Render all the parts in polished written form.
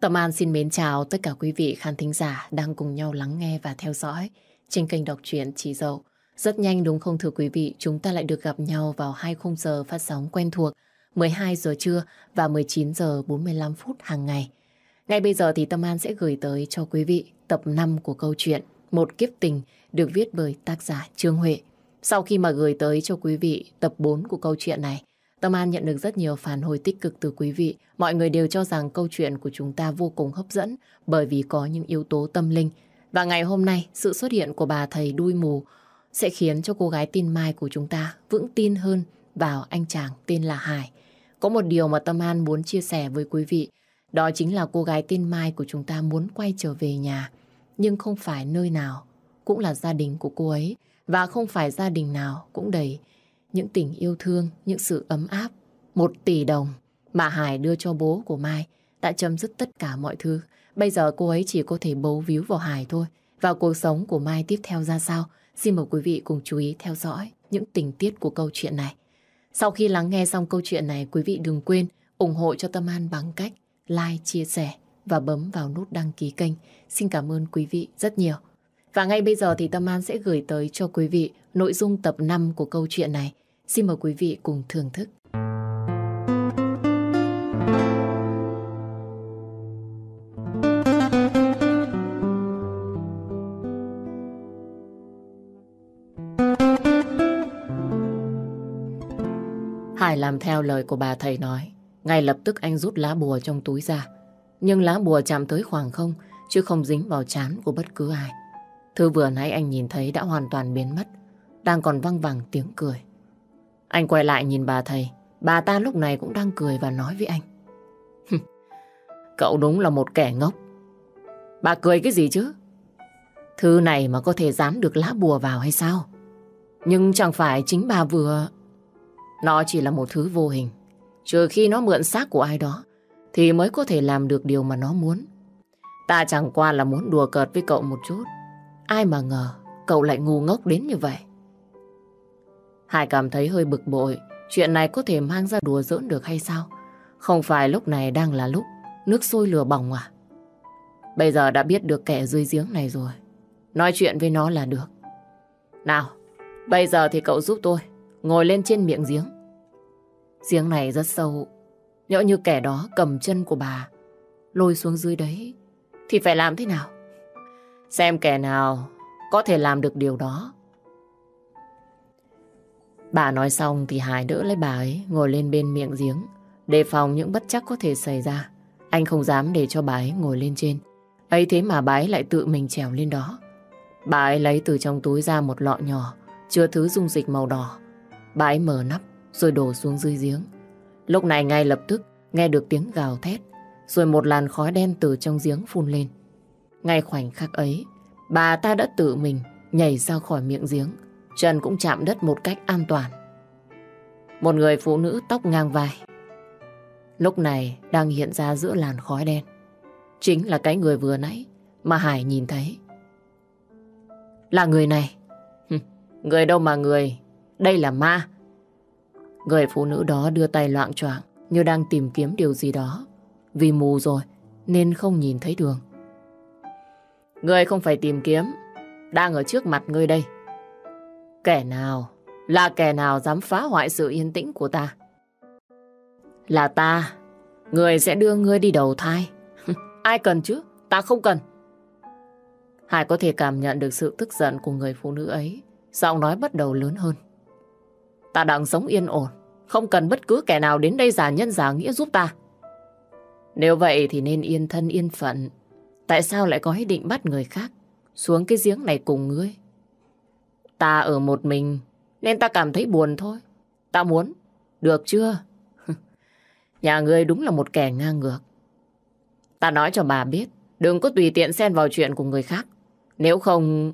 Tâm An xin mến chào tất cả quý vị khán thính giả đang cùng nhau lắng nghe và theo dõi trên kênh đọc truyện Chị Dậu. Rất nhanh đúng không thưa quý vị, chúng ta lại được gặp nhau vào 2 khung giờ phát sóng quen thuộc 12 giờ trưa và 19 giờ 45 phút hàng ngày. Ngay bây giờ thì Tâm An sẽ gửi tới cho quý vị tập 5 của câu chuyện Một Kiếp Tình được viết bởi tác giả Trương Huệ. Sau khi mà gửi tới cho quý vị tập 4 của câu chuyện này, Tâm An nhận được rất nhiều phản hồi tích cực từ quý vị. Mọi người đều cho rằng câu chuyện của chúng ta vô cùng hấp dẫn bởi vì có những yếu tố tâm linh. Và ngày hôm nay, sự xuất hiện của bà thầy đuôi mù sẽ khiến cho cô gái tin Mai của chúng ta vững tin hơn vào anh chàng tên là Hải. Có một điều mà Tâm An muốn chia sẻ với quý vị, đó chính là cô gái tên Mai của chúng ta muốn quay trở về nhà. Nhưng không phải nơi nào cũng là gia đình của cô ấy, và không phải gia đình nào cũng đầy những tình yêu thương, những sự ấm áp. 1 tỷ đồng mà Hải đưa cho bố của Mai đã chấm dứt tất cả mọi thứ. Bây giờ cô ấy chỉ có thể bấu víu vào Hải thôi. Và cuộc sống của Mai tiếp theo ra sao? Xin mời quý vị cùng chú ý theo dõi những tình tiết của câu chuyện này. Sau khi lắng nghe xong câu chuyện này, quý vị đừng quên ủng hộ cho Tâm An bằng cách like, chia sẻ và bấm vào nút đăng ký kênh. Xin cảm ơn quý vị rất nhiều. Và ngay bây giờ thì Tâm An sẽ gửi tới cho quý vị nội dung tập 5 của câu chuyện này. Xin mời quý vị cùng thưởng thức. Hải làm theo lời của bà thầy nói. Ngay lập tức anh rút lá bùa trong túi ra. Nhưng lá bùa chạm tới khoảng không, chứ không dính vào trán của bất cứ ai. Thứ vừa nãy anh nhìn thấy đã hoàn toàn biến mất, đang còn văng vẳng tiếng cười. Anh quay lại nhìn bà thầy. Bà ta lúc này cũng đang cười và nói với anh. Cậu đúng là một kẻ ngốc. Bà cười cái gì chứ? Thứ này mà có thể dán được lá bùa vào hay sao? Nhưng chẳng phải chính bà vừa... Nó chỉ là một thứ vô hình. Trừ khi nó mượn xác của ai đó thì mới có thể làm được điều mà nó muốn. Ta chẳng qua là muốn đùa cợt với cậu một chút. Ai mà ngờ cậu lại ngu ngốc đến như vậy. Hải cảm thấy hơi bực bội. Chuyện này có thể mang ra đùa giỡn được hay sao? Không phải lúc này đang là lúc nước sôi lửa bỏng à? Bây giờ đã biết được kẻ dưới giếng này rồi. Nói chuyện với nó là được. Nào, bây giờ thì cậu giúp tôi ngồi lên trên miệng giếng. Giếng này rất sâu. Nhỡ như kẻ đó cầm chân của bà lôi xuống dưới đấy thì phải làm thế nào? Xem kẻ nào có thể làm được điều đó. Bà nói xong thì Hải đỡ lấy bà ấy ngồi lên bên miệng giếng, đề phòng những bất trắc có thể xảy ra. Anh không dám để cho bà ấy ngồi lên trên. Ấy thế mà bà ấy lại tự mình trèo lên đó. Bà ấy lấy từ trong túi ra một lọ nhỏ chứa thứ dung dịch màu đỏ. Bà ấy mở nắp rồi đổ xuống dưới giếng. Lúc này ngay lập tức nghe được tiếng gào thét, rồi một làn khói đen từ trong giếng phun lên. Ngay khoảnh khắc ấy, bà ta đã tự mình nhảy ra khỏi miệng giếng, chân cũng chạm đất một cách an toàn. Một người phụ nữ tóc ngang vai lúc này đang hiện ra giữa làn khói đen, chính là cái người vừa nãy mà Hải nhìn thấy. Là người này. Người đâu mà người, đây là ma. Người phụ nữ đó đưa tay loạng choạng như đang tìm kiếm điều gì đó. Vì mù rồi nên không nhìn thấy đường. Ngươi không phải tìm kiếm, đang ở trước mặt ngươi đây. Kẻ nào, là kẻ nào dám phá hoại sự yên tĩnh của ta? Là ta. Ngươi sẽ đưa ngươi đi đầu thai. Ai cần chứ, ta không cần. Hải có thể cảm nhận được sự tức giận của người phụ nữ ấy. Giọng nói bắt đầu lớn hơn. Ta đang sống yên ổn, không cần bất cứ kẻ nào đến đây giả nhân giả nghĩa giúp ta. Nếu vậy thì nên yên thân yên phận. Tại sao lại có ý định bắt người khác xuống cái giếng này cùng ngươi? Ta ở một mình nên ta cảm thấy buồn thôi. Ta muốn, được chưa? Nhà ngươi đúng là một kẻ ngang ngược. Ta nói cho bà biết, đừng có tùy tiện xen vào chuyện của người khác. Nếu không...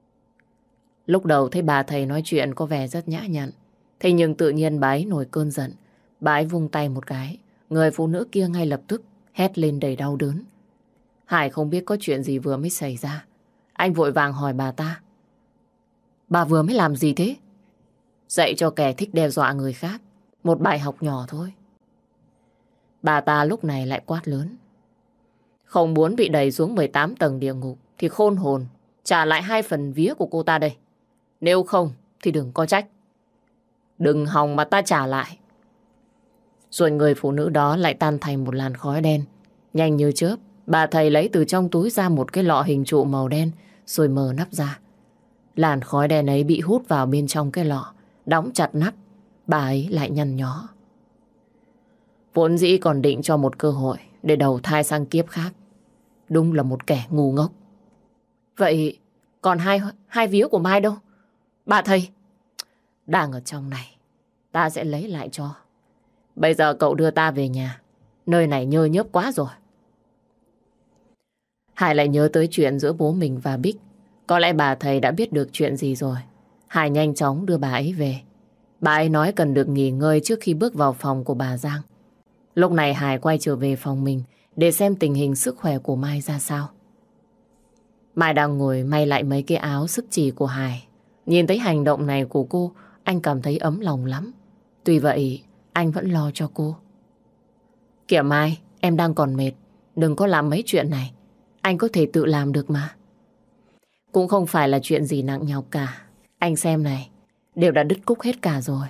Lúc đầu thấy bà thầy nói chuyện có vẻ rất nhã nhặn. Thế nhưng tự nhiên bà ấy nổi cơn giận. Bà ấy vung tay một cái. Người phụ nữ kia ngay lập tức hét lên đầy đau đớn. Hải không biết có chuyện gì vừa mới xảy ra. Anh vội vàng hỏi bà ta. Bà vừa mới làm gì thế? Dạy cho kẻ thích đe dọa người khác một bài học nhỏ thôi. Bà ta lúc này lại quát lớn. Không muốn bị đẩy xuống 18 tầng địa ngục thì khôn hồn, trả lại 2 phần vía của cô ta đây. Nếu không thì đừng có trách. Đừng hòng mà ta trả lại. Rồi người phụ nữ đó lại tan thành một làn khói đen. Nhanh như chớp, bà thầy lấy từ trong túi ra một cái lọ hình trụ màu đen rồi mở nắp ra. Làn khói đen ấy bị hút vào bên trong cái lọ, đóng chặt nắp. Bà ấy lại nhăn nhó. Vốn dĩ còn định cho một cơ hội để đầu thai sang kiếp khác. Đúng là một kẻ ngu ngốc. Vậy còn hai vía của Mai đâu? Bà thầy. Đang ở trong này. Ta sẽ lấy lại cho. Bây giờ cậu đưa ta về nhà. Nơi này nhơ nhớp quá rồi. Hải lại nhớ tới chuyện giữa bố mình và Bích. Có lẽ bà thầy đã biết được chuyện gì rồi. Hải nhanh chóng đưa bà ấy về. Bà ấy nói cần được nghỉ ngơi trước khi bước vào phòng của bà Giang. Lúc này Hải quay trở về phòng mình để xem tình hình sức khỏe của Mai ra sao. Mai đang ngồi may lại mấy cái áo sức chỉ của Hải. Nhìn thấy hành động này của cô, anh cảm thấy ấm lòng lắm. Tuy vậy, anh vẫn lo cho cô. Kìa Mai, em đang còn mệt. Đừng có làm mấy chuyện này. Anh có thể tự làm được mà. Cũng không phải là chuyện gì nặng nhọc cả. Anh xem này, đều đã đứt cúc hết cả rồi.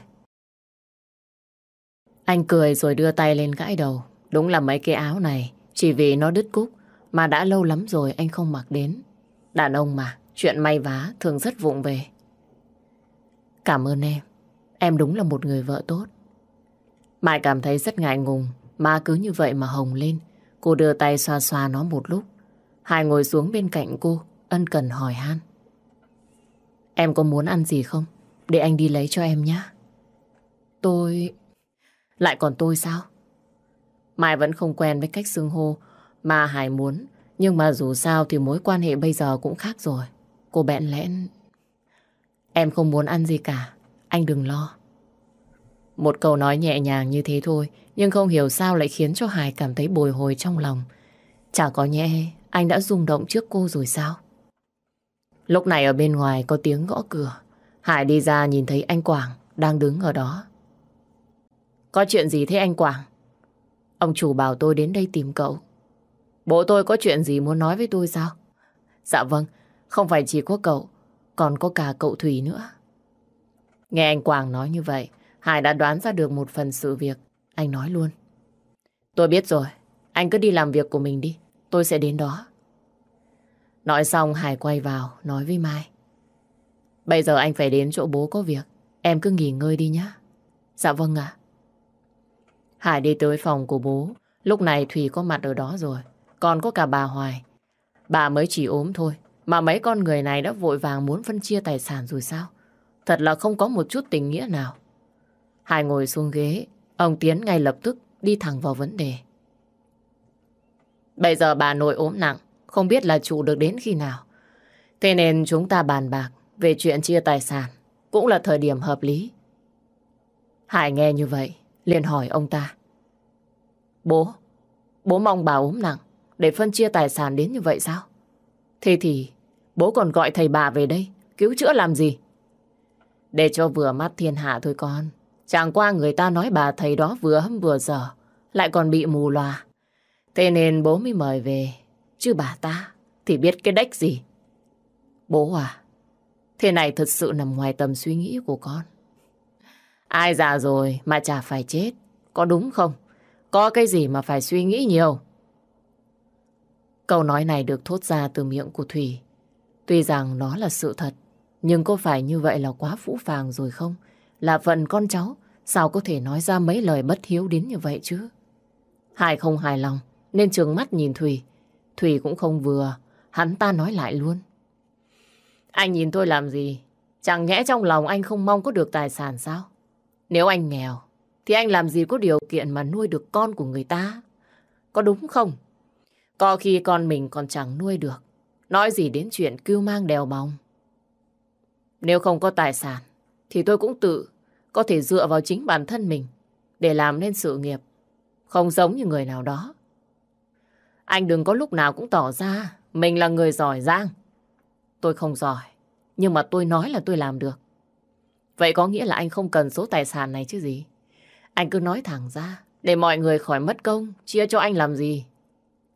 Anh cười rồi đưa tay lên gãi đầu. Đúng là mấy cái áo này, chỉ vì nó đứt cúc mà đã lâu lắm rồi anh không mặc đến. Đàn ông mà, chuyện may vá thường rất vụng về. Cảm ơn em đúng là một người vợ tốt. Mai cảm thấy rất ngại ngùng, má cứ như vậy mà hồng lên. Cô đưa tay xoa xoa nó một lúc. Hải ngồi xuống bên cạnh cô, ân cần hỏi han. Em có muốn ăn gì không? Để anh đi lấy cho em nhé. Tôi... Lại còn tôi sao? Mai vẫn không quen với cách xưng hô mà Hải muốn. Nhưng mà dù sao thì mối quan hệ bây giờ cũng khác rồi. Cô bẽn lẽn. Em không muốn ăn gì cả. Anh đừng lo. Một câu nói nhẹ nhàng như thế thôi, nhưng không hiểu sao lại khiến cho Hải cảm thấy bồi hồi trong lòng. Chả có nhẽ anh đã rung động trước cô rồi sao? Lúc này ở bên ngoài có tiếng gõ cửa. Hải đi ra nhìn thấy anh Quảng đang đứng ở đó. Có chuyện gì thế anh Quảng? Ông chủ bảo tôi đến đây tìm cậu. Bố tôi có chuyện gì muốn nói với tôi sao? Dạ vâng, không phải chỉ có cậu, còn có cả cậu Thủy nữa. Nghe anh Quảng nói như vậy, Hải đã đoán ra được một phần sự việc. Anh nói luôn. Tôi biết rồi, anh cứ đi làm việc của mình đi, tôi sẽ đến đó. Nói xong Hải quay vào, nói với Mai. Bây giờ anh phải đến chỗ bố có việc, em cứ nghỉ ngơi đi nhé. Dạ vâng ạ. Hải đi tới phòng của bố, lúc này Thủy có mặt ở đó rồi, còn có cả bà Hoài. Bà mới chỉ ốm thôi, mà mấy con người này đã vội vàng muốn phân chia tài sản rồi sao? Thật là không có một chút tình nghĩa nào. Hải ngồi xuống ghế, ông Tiến ngay lập tức đi thẳng vào vấn đề. Bây giờ bà nội ốm nặng, không biết là chủ được đến khi nào. Thế nên chúng ta bàn bạc về chuyện chia tài sản, cũng là thời điểm hợp lý. Hải nghe như vậy, liền hỏi ông ta. Bố mong bà ốm nặng để phân chia tài sản đến như vậy sao? Thế thì bố còn gọi thầy bà về đây cứu chữa làm gì? Để cho vừa mắt thiên hạ thôi con. Chẳng qua người ta nói bà thầy đó vừa hâm vừa dở, lại còn bị mù lòa. Thế nên bố mới mời về, chứ bà ta thì biết cái đếch gì. Bố à, thế này thật sự nằm ngoài tầm suy nghĩ của con. Ai già rồi mà chả phải chết, có đúng không? Có cái gì mà phải suy nghĩ nhiều. Câu nói này được thốt ra từ miệng của Thủy. Tuy rằng nó là sự thật, nhưng có phải như vậy là quá phũ phàng rồi không? Là phận con cháu, sao có thể nói ra mấy lời bất hiếu đến như vậy chứ? Hải không hài lòng, nên trừng mắt nhìn Thủy. Thủy cũng không vừa, hắn ta nói lại luôn. Anh nhìn tôi làm gì? Chẳng nhẽ trong lòng anh không mong có được tài sản sao? Nếu anh nghèo, thì anh làm gì có điều kiện mà nuôi được con của người ta? Có đúng không? Có khi con mình còn chẳng nuôi được. Nói gì đến chuyện cưu mang đèo bòng. Nếu không có tài sản, thì tôi cũng tự có thể dựa vào chính bản thân mình để làm nên sự nghiệp. Không giống như người nào đó. Anh đừng có lúc nào cũng tỏ ra mình là người giỏi giang. Tôi không giỏi, nhưng mà tôi nói là tôi làm được. Vậy có nghĩa là anh không cần số tài sản này chứ gì? Anh cứ nói thẳng ra, để mọi người khỏi mất công, chia cho anh làm gì?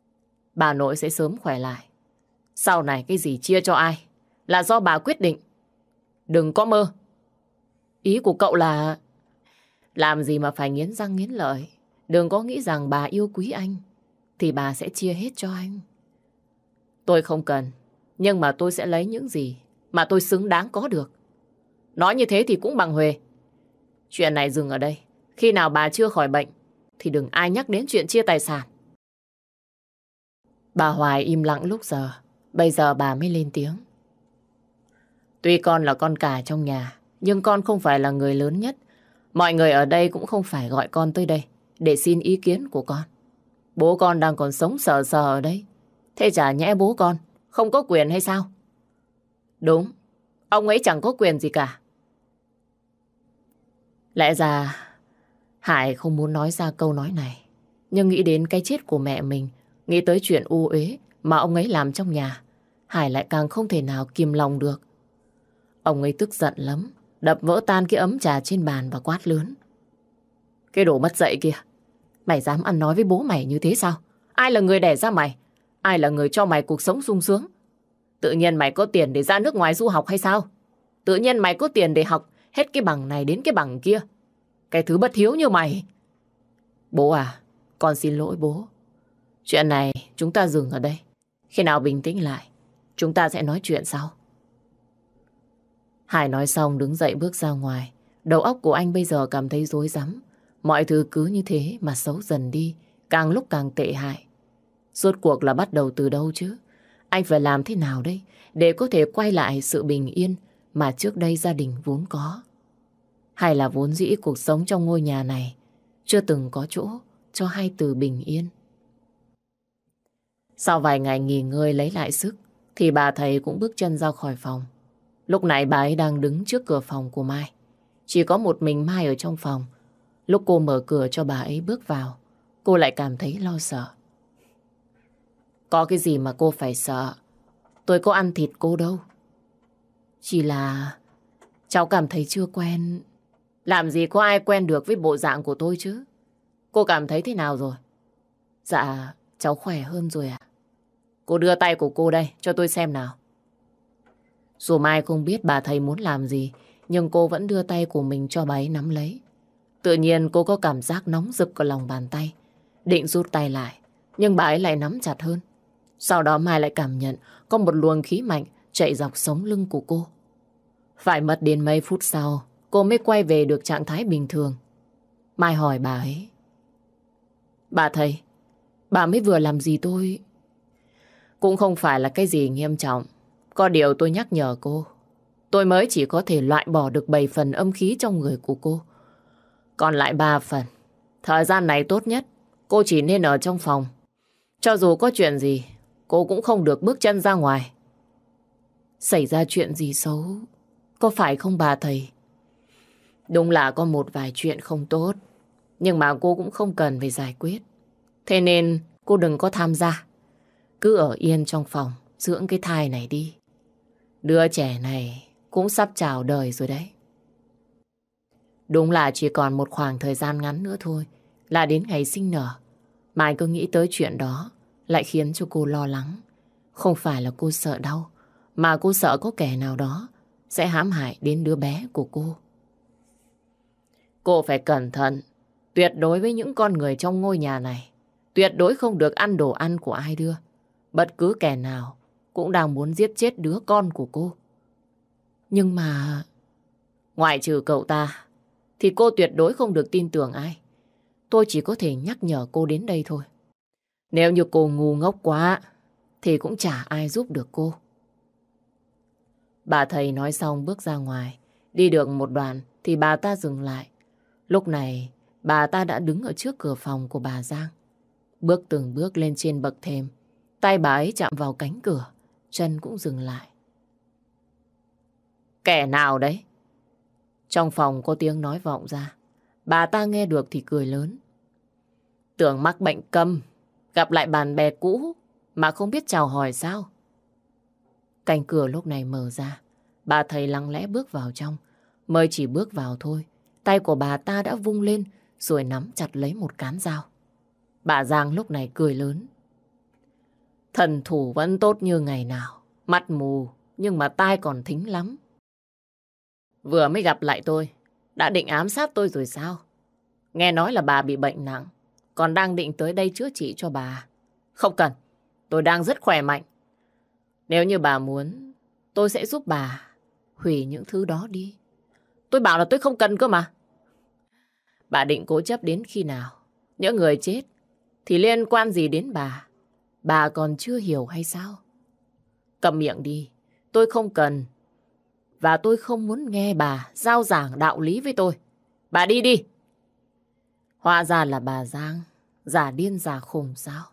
bà nội sẽ sớm khỏe lại. Sau này cái gì chia cho ai là do bà quyết định. Đừng có mơ. Ý của cậu là... Làm gì mà phải nghiến răng nghiến lợi. Đừng có nghĩ rằng bà yêu quý anh thì bà sẽ chia hết cho anh. Tôi không cần, nhưng mà tôi sẽ lấy những gì mà tôi xứng đáng có được. Nói như thế thì cũng bằng huề. Chuyện này dừng ở đây. Khi nào bà chưa khỏi bệnh thì đừng ai nhắc đến chuyện chia tài sản. Bà Hoài im lặng lúc giờ. Bây giờ bà mới lên tiếng. Tuy con là con cả trong nhà, nhưng con không phải là người lớn nhất. Mọi người ở đây cũng không phải gọi con tới đây để xin ý kiến của con. Bố con đang còn sống sờ sờ ở đây. Thế chả nhẽ bố con không có quyền hay sao? Đúng, ông ấy chẳng có quyền gì cả. Lẽ ra Hải không muốn nói ra câu nói này, nhưng nghĩ đến cái chết của mẹ mình, nghĩ tới chuyện u uế mà ông ấy làm trong nhà, Hải lại càng không thể nào kìm lòng được. Ông ấy tức giận lắm, đập vỡ tan cái ấm trà trên bàn và quát lớn. Cái đồ mất dạy kia, mày dám ăn nói với bố mày như thế sao? Ai là người đẻ ra mày? Ai là người cho mày cuộc sống sung sướng? Tự nhiên mày có tiền để ra nước ngoài du học hay sao? Tự nhiên mày có tiền để học hết cái bằng này đến cái bằng kia? Cái thứ bất hiếu như mày. Bố à, con xin lỗi bố. Chuyện này chúng ta dừng ở đây. Khi nào bình tĩnh lại, chúng ta sẽ nói chuyện sau. Hải nói xong đứng dậy bước ra ngoài. Đầu óc của anh bây giờ cảm thấy rối rắm. Mọi thứ cứ như thế mà xấu dần đi, càng lúc càng tệ hại. Rốt cuộc là bắt đầu từ đâu chứ? Anh phải làm thế nào đây để có thể quay lại sự bình yên mà trước đây gia đình vốn có? Hay là vốn dĩ cuộc sống trong ngôi nhà này chưa từng có chỗ cho hai từ bình yên? Sau vài ngày nghỉ ngơi lấy lại sức thì bà thầy cũng bước chân ra khỏi phòng. Lúc này bà ấy đang đứng trước cửa phòng của Mai. Chỉ có một mình Mai ở trong phòng. Lúc cô mở cửa cho bà ấy bước vào, cô lại cảm thấy lo sợ. Có cái gì mà cô phải sợ? Tôi có ăn thịt cô đâu. Chỉ là cháu cảm thấy chưa quen. Làm gì có ai quen được với bộ dạng của tôi chứ? Cô cảm thấy thế nào rồi? Dạ, cháu khỏe hơn rồi ạ. Cô đưa tay của cô đây, cho tôi xem nào. Dù Mai không biết bà thầy muốn làm gì, nhưng cô vẫn đưa tay của mình cho bà ấy nắm lấy. Tự nhiên cô có cảm giác nóng rực ở lòng bàn tay. Định rút tay lại, nhưng bà ấy lại nắm chặt hơn. Sau đó Mai lại cảm nhận có một luồng khí mạnh chạy dọc sống lưng của cô. Phải mất đến mấy phút sau, cô mới quay về được trạng thái bình thường. Mai hỏi bà ấy. Bà thầy, bà mới vừa làm gì tôi? Cũng không phải là cái gì nghiêm trọng. Có điều tôi nhắc nhở cô. Tôi mới chỉ có thể loại bỏ được 7 phần âm khí trong người của cô. Còn lại 3 phần. Thời gian này tốt nhất, cô chỉ nên ở trong phòng. Cho dù có chuyện gì, cô cũng không được bước chân ra ngoài. Xảy ra chuyện gì xấu, có phải không bà thầy? Đúng là có một vài chuyện không tốt, nhưng mà cô cũng không cần phải giải quyết. Thế nên cô đừng có tham gia. Cứ ở yên trong phòng, dưỡng cái thai này đi. Đứa trẻ này cũng sắp chào đời rồi đấy. Đúng là chỉ còn một khoảng thời gian ngắn nữa thôi là đến ngày sinh nở. Mai cứ nghĩ tới chuyện đó lại khiến cho cô lo lắng. Không phải là cô sợ đau, mà cô sợ có kẻ nào đó sẽ hãm hại đến đứa bé của cô. Cô phải cẩn thận, tuyệt đối với những con người trong ngôi nhà này. Tuyệt đối không được ăn đồ ăn của ai đưa. Bất cứ kẻ nào cũng đang muốn giết chết đứa con của cô. Nhưng mà... ngoại trừ cậu ta, thì cô tuyệt đối không được tin tưởng ai. Tôi chỉ có thể nhắc nhở cô đến đây thôi. Nếu như cô ngu ngốc quá, thì cũng chả ai giúp được cô. Bà thầy nói xong bước ra ngoài. Đi được một đoạn thì bà ta dừng lại. Lúc này, bà ta đã đứng ở trước cửa phòng của bà Giang. Bước từng bước lên trên bậc thềm. Tay bà ấy chạm vào cánh cửa, chân cũng dừng lại. Kẻ nào đấy? Trong phòng có tiếng nói vọng ra. Bà ta nghe được thì cười lớn. Tưởng mắc bệnh câm, gặp lại bạn bè cũ mà không biết chào hỏi sao? Cánh cửa lúc này mở ra. Bà thầy lặng lẽ bước vào trong. Mới chỉ bước vào thôi, tay của bà ta đã vung lên rồi nắm chặt lấy một cán dao. Bà Giang lúc này cười lớn. Thần thủ vẫn tốt như ngày nào. Mắt mù, nhưng mà tai còn thính lắm. Vừa mới gặp lại tôi, đã định ám sát tôi rồi sao? Nghe nói là bà bị bệnh nặng, còn đang định tới đây chữa trị cho bà. Không cần, tôi đang rất khỏe mạnh. Nếu như bà muốn, tôi sẽ giúp bà hủy những thứ đó đi. Tôi bảo là tôi không cần cơ mà. Bà định cố chấp đến khi nào? Những người chết thì liên quan gì đến bà? Bà còn chưa hiểu hay sao? Cầm miệng đi, tôi không cần. Và tôi không muốn nghe bà giao giảng đạo lý với tôi. Bà đi đi. Hóa ra là bà Giang, giả điên giả khùng sao?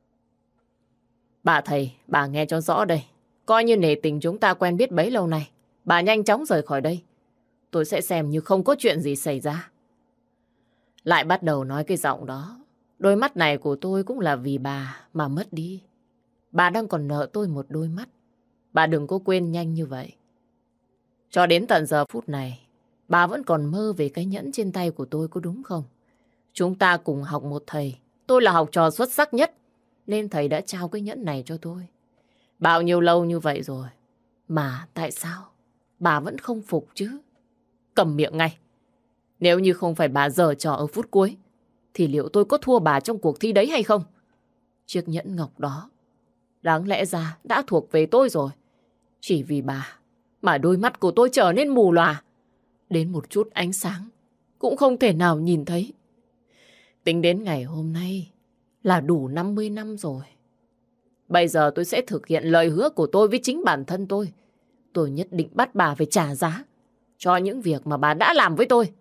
Bà thầy, bà nghe cho rõ đây. Coi như nể tình chúng ta quen biết bấy lâu nay. Bà nhanh chóng rời khỏi đây. Tôi sẽ xem như không có chuyện gì xảy ra. Lại bắt đầu nói cái giọng đó. Đôi mắt này của tôi cũng là vì bà mà mất đi. Bà đang còn nợ tôi một đôi mắt. Bà đừng có quên nhanh như vậy. Cho đến tận giờ phút này, bà vẫn còn mơ về cái nhẫn trên tay của tôi, có đúng không? Chúng ta cùng học một thầy. Tôi là học trò xuất sắc nhất, nên thầy đã trao cái nhẫn này cho tôi. Bao nhiêu lâu như vậy rồi, mà tại sao bà vẫn không phục chứ? Cầm miệng ngay. Nếu như không phải bà giở trò ở phút cuối, thì liệu tôi có thua bà trong cuộc thi đấy hay không? Chiếc nhẫn ngọc đó đáng lẽ ra đã thuộc về tôi rồi. Chỉ vì bà mà đôi mắt của tôi trở nên mù lòa. Đến một chút ánh sáng cũng không thể nào nhìn thấy. Tính đến ngày hôm nay là đủ 50 năm rồi. Bây giờ tôi sẽ thực hiện lời hứa của tôi với chính bản thân tôi. Tôi nhất định bắt bà phải trả giá cho những việc mà bà đã làm với tôi.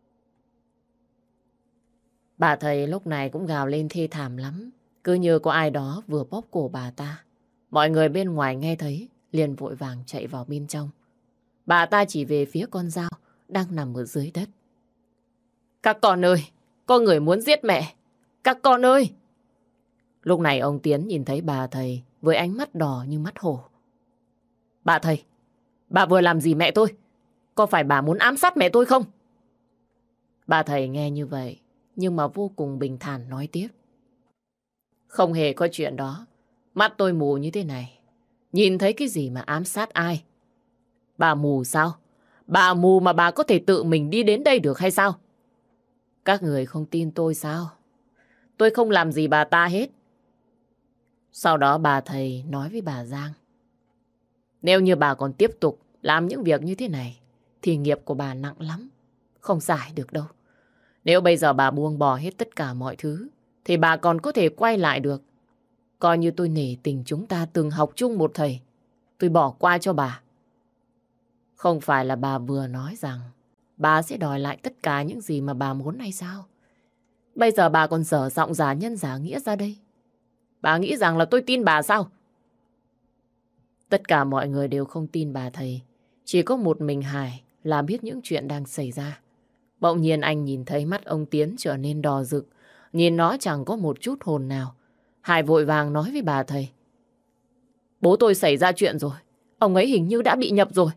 Bà thầy lúc này cũng gào lên thê thảm lắm. Cứ như có ai đó vừa bóp cổ bà ta. Mọi người bên ngoài nghe thấy liền vội vàng chạy vào bên trong. Bà ta chỉ về phía con dao đang nằm ở dưới đất. Các con ơi, có người muốn giết mẹ. Các con ơi! Lúc này ông Tiến nhìn thấy bà thầy với ánh mắt đỏ như mắt hổ. Bà thầy, bà vừa làm gì mẹ tôi? Có phải bà muốn ám sát mẹ tôi không? Bà thầy nghe như vậy, nhưng mà vô cùng bình thản nói tiếp. Không hề có chuyện đó. Mắt tôi mù như thế này. Nhìn thấy cái gì mà ám sát ai? Bà mù sao? Bà mù mà bà có thể tự mình đi đến đây được hay sao? Các người không tin tôi sao? Tôi không làm gì bà ta hết. Sau đó bà thầy nói với bà Giang. Nếu như bà còn tiếp tục làm những việc như thế này, thì nghiệp của bà nặng lắm. Không giải được đâu. Nếu bây giờ bà buông bỏ hết tất cả mọi thứ, thì bà còn có thể quay lại được. Coi như tôi nể tình chúng ta từng học chung một thầy. Tôi bỏ qua cho bà. Không phải là bà vừa nói rằng bà sẽ đòi lại tất cả những gì mà bà muốn hay sao? Bây giờ bà còn dở giọng giả nhân giả nghĩa ra đây. Bà nghĩ rằng là tôi tin bà sao? Tất cả mọi người đều không tin bà thầy. Chỉ có một mình Hải là biết những chuyện đang xảy ra. Bỗng nhiên anh nhìn thấy mắt ông Tiến trở nên đỏ rực. Nhìn nó chẳng có một chút hồn nào. Hải vội vàng nói với bà thầy. Bố tôi xảy ra chuyện rồi. Ông ấy hình như đã bị nhập rồi.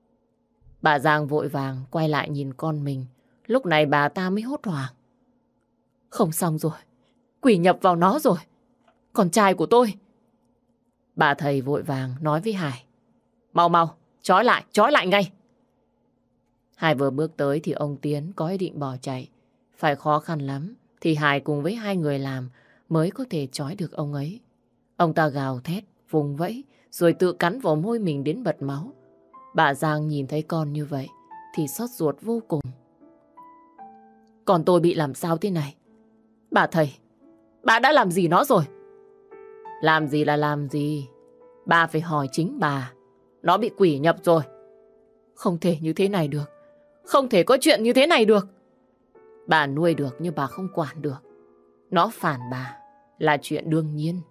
Bà Giang vội vàng quay lại nhìn con mình. Lúc này bà ta mới hốt hoảng. Không xong rồi. Quỷ nhập vào nó rồi. Con trai của tôi. Bà thầy vội vàng nói với Hải. Mau mau, trói lại ngay. Hải vừa bước tới thì ông Tiến có ý định bỏ chạy. Phải khó khăn lắm thì Hải cùng với hai người làm mới có thể trói được ông ấy. Ông ta gào thét, vùng vẫy rồi tự cắn vào môi mình đến bật máu. Bà Giang nhìn thấy con như vậy thì xót ruột vô cùng. Còn tôi bị làm sao thế này? Bà thầy, bà đã làm gì nó rồi? Làm gì là làm gì? Bà phải hỏi chính bà. Nó bị quỷ nhập rồi. Không thể như thế này được. Không thể có chuyện như thế này được. Bà nuôi được nhưng bà không quản được. Nó phản bà là chuyện đương nhiên.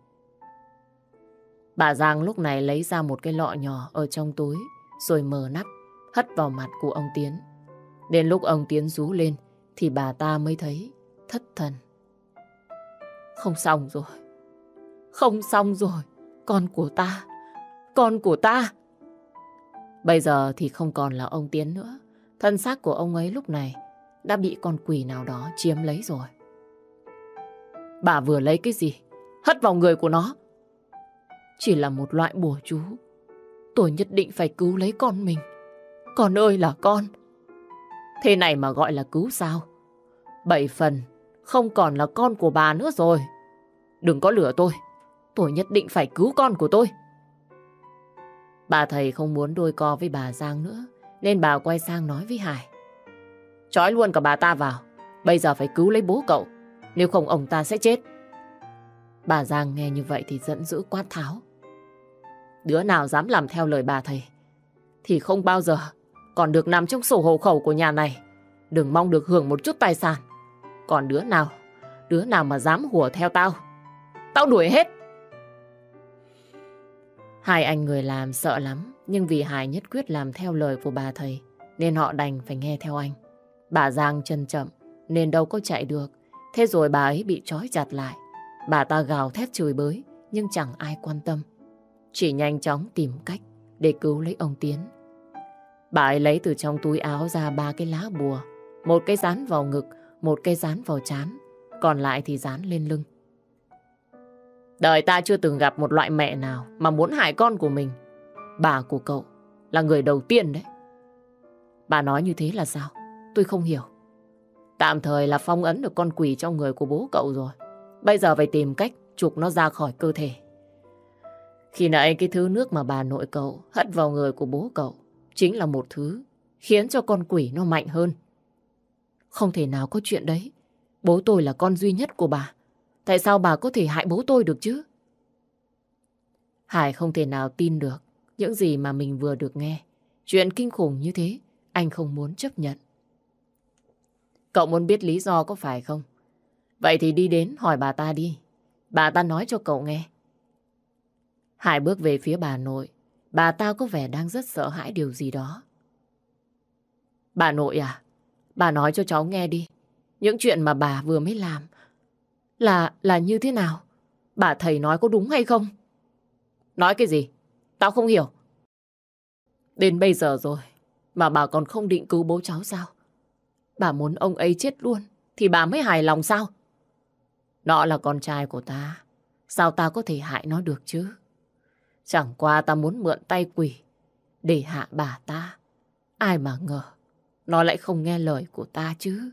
Bà Giang lúc này lấy ra một cái lọ nhỏ ở trong túi rồi mở nắp hất vào mặt của ông Tiến. Đến lúc ông Tiến rú lên thì bà ta mới thấy thất thần. Không xong rồi. Không xong rồi. Con của ta. Con của ta. Bây giờ thì không còn là ông Tiến nữa. Thân xác của ông ấy lúc này đã bị con quỷ nào đó chiếm lấy rồi. Bà vừa lấy cái gì? Hất vào người của nó. chỉ là một loại bùa chú. Tôi nhất định phải cứu lấy con mình. Con ơi là con. Thế này mà gọi là cứu sao? 7 phần không còn là con của bà nữa rồi. Đừng có lừa tôi. Tôi nhất định phải cứu con của tôi. Bà thầy không muốn đôi co với bà Giang nữa, nên bà quay sang nói với Hải. Trói luôn cả bà ta vào. Bây giờ phải cứu lấy bố cậu. Nếu không ông ta sẽ chết. Bà Giang nghe như vậy thì giận dữ quát tháo. Đứa nào dám làm theo lời bà thầy thì không bao giờ còn được nằm trong sổ hộ khẩu của nhà này. Đừng mong được hưởng một chút tài sản. Còn đứa nào mà dám hùa theo tao, tao đuổi hết. Hai anh người làm sợ lắm, nhưng vì Hải nhất quyết làm theo lời của bà thầy nên họ đành phải nghe theo anh. Bà Giang chân chậm nên đâu có chạy được. Thế rồi bà ấy bị trói chặt lại. Bà ta gào thét chửi bới, nhưng chẳng ai quan tâm. Chỉ nhanh chóng tìm cách để cứu lấy ông Tiến. Bà ấy lấy từ trong túi áo ra 3 cái lá bùa. Một cái dán vào ngực, một cái dán vào trán, còn lại thì dán lên lưng. Đời ta chưa từng gặp một loại mẹ nào mà muốn hại con của mình. Bà của cậu là người đầu tiên đấy. Bà nói như thế là sao? Tôi không hiểu. Tạm thời là phong ấn được con quỷ trong người của bố cậu rồi. Bây giờ phải tìm cách trục nó ra khỏi cơ thể. Khi nãy cái thứ nước mà bà nội cậu hất vào người của bố cậu chính là một thứ khiến cho con quỷ nó mạnh hơn. Không thể nào có chuyện đấy. Bố tôi là con duy nhất của bà. Tại sao bà có thể hại bố tôi được chứ? Hải không thể nào tin được những gì mà mình vừa được nghe. Chuyện kinh khủng như thế, anh không muốn chấp nhận. Cậu muốn biết lý do có phải không? Vậy thì đi đến hỏi bà ta đi. Bà ta nói cho cậu nghe. Hải bước về phía bà nội. Bà ta có vẻ đang rất sợ hãi điều gì đó. Bà nội à? Bà nói cho cháu nghe đi. Những chuyện mà bà vừa mới làm là như thế nào? Bà thầy nói có đúng hay không? Nói cái gì? Tao không hiểu. Đến bây giờ rồi mà bà còn không định cứu bố cháu sao? Bà muốn ông ấy chết luôn thì bà mới hài lòng sao? Nó là con trai của ta. Sao ta có thể hại nó được chứ? Chẳng qua ta muốn mượn tay quỷ để hạ bà ta. Ai mà ngờ nó lại không nghe lời của ta chứ.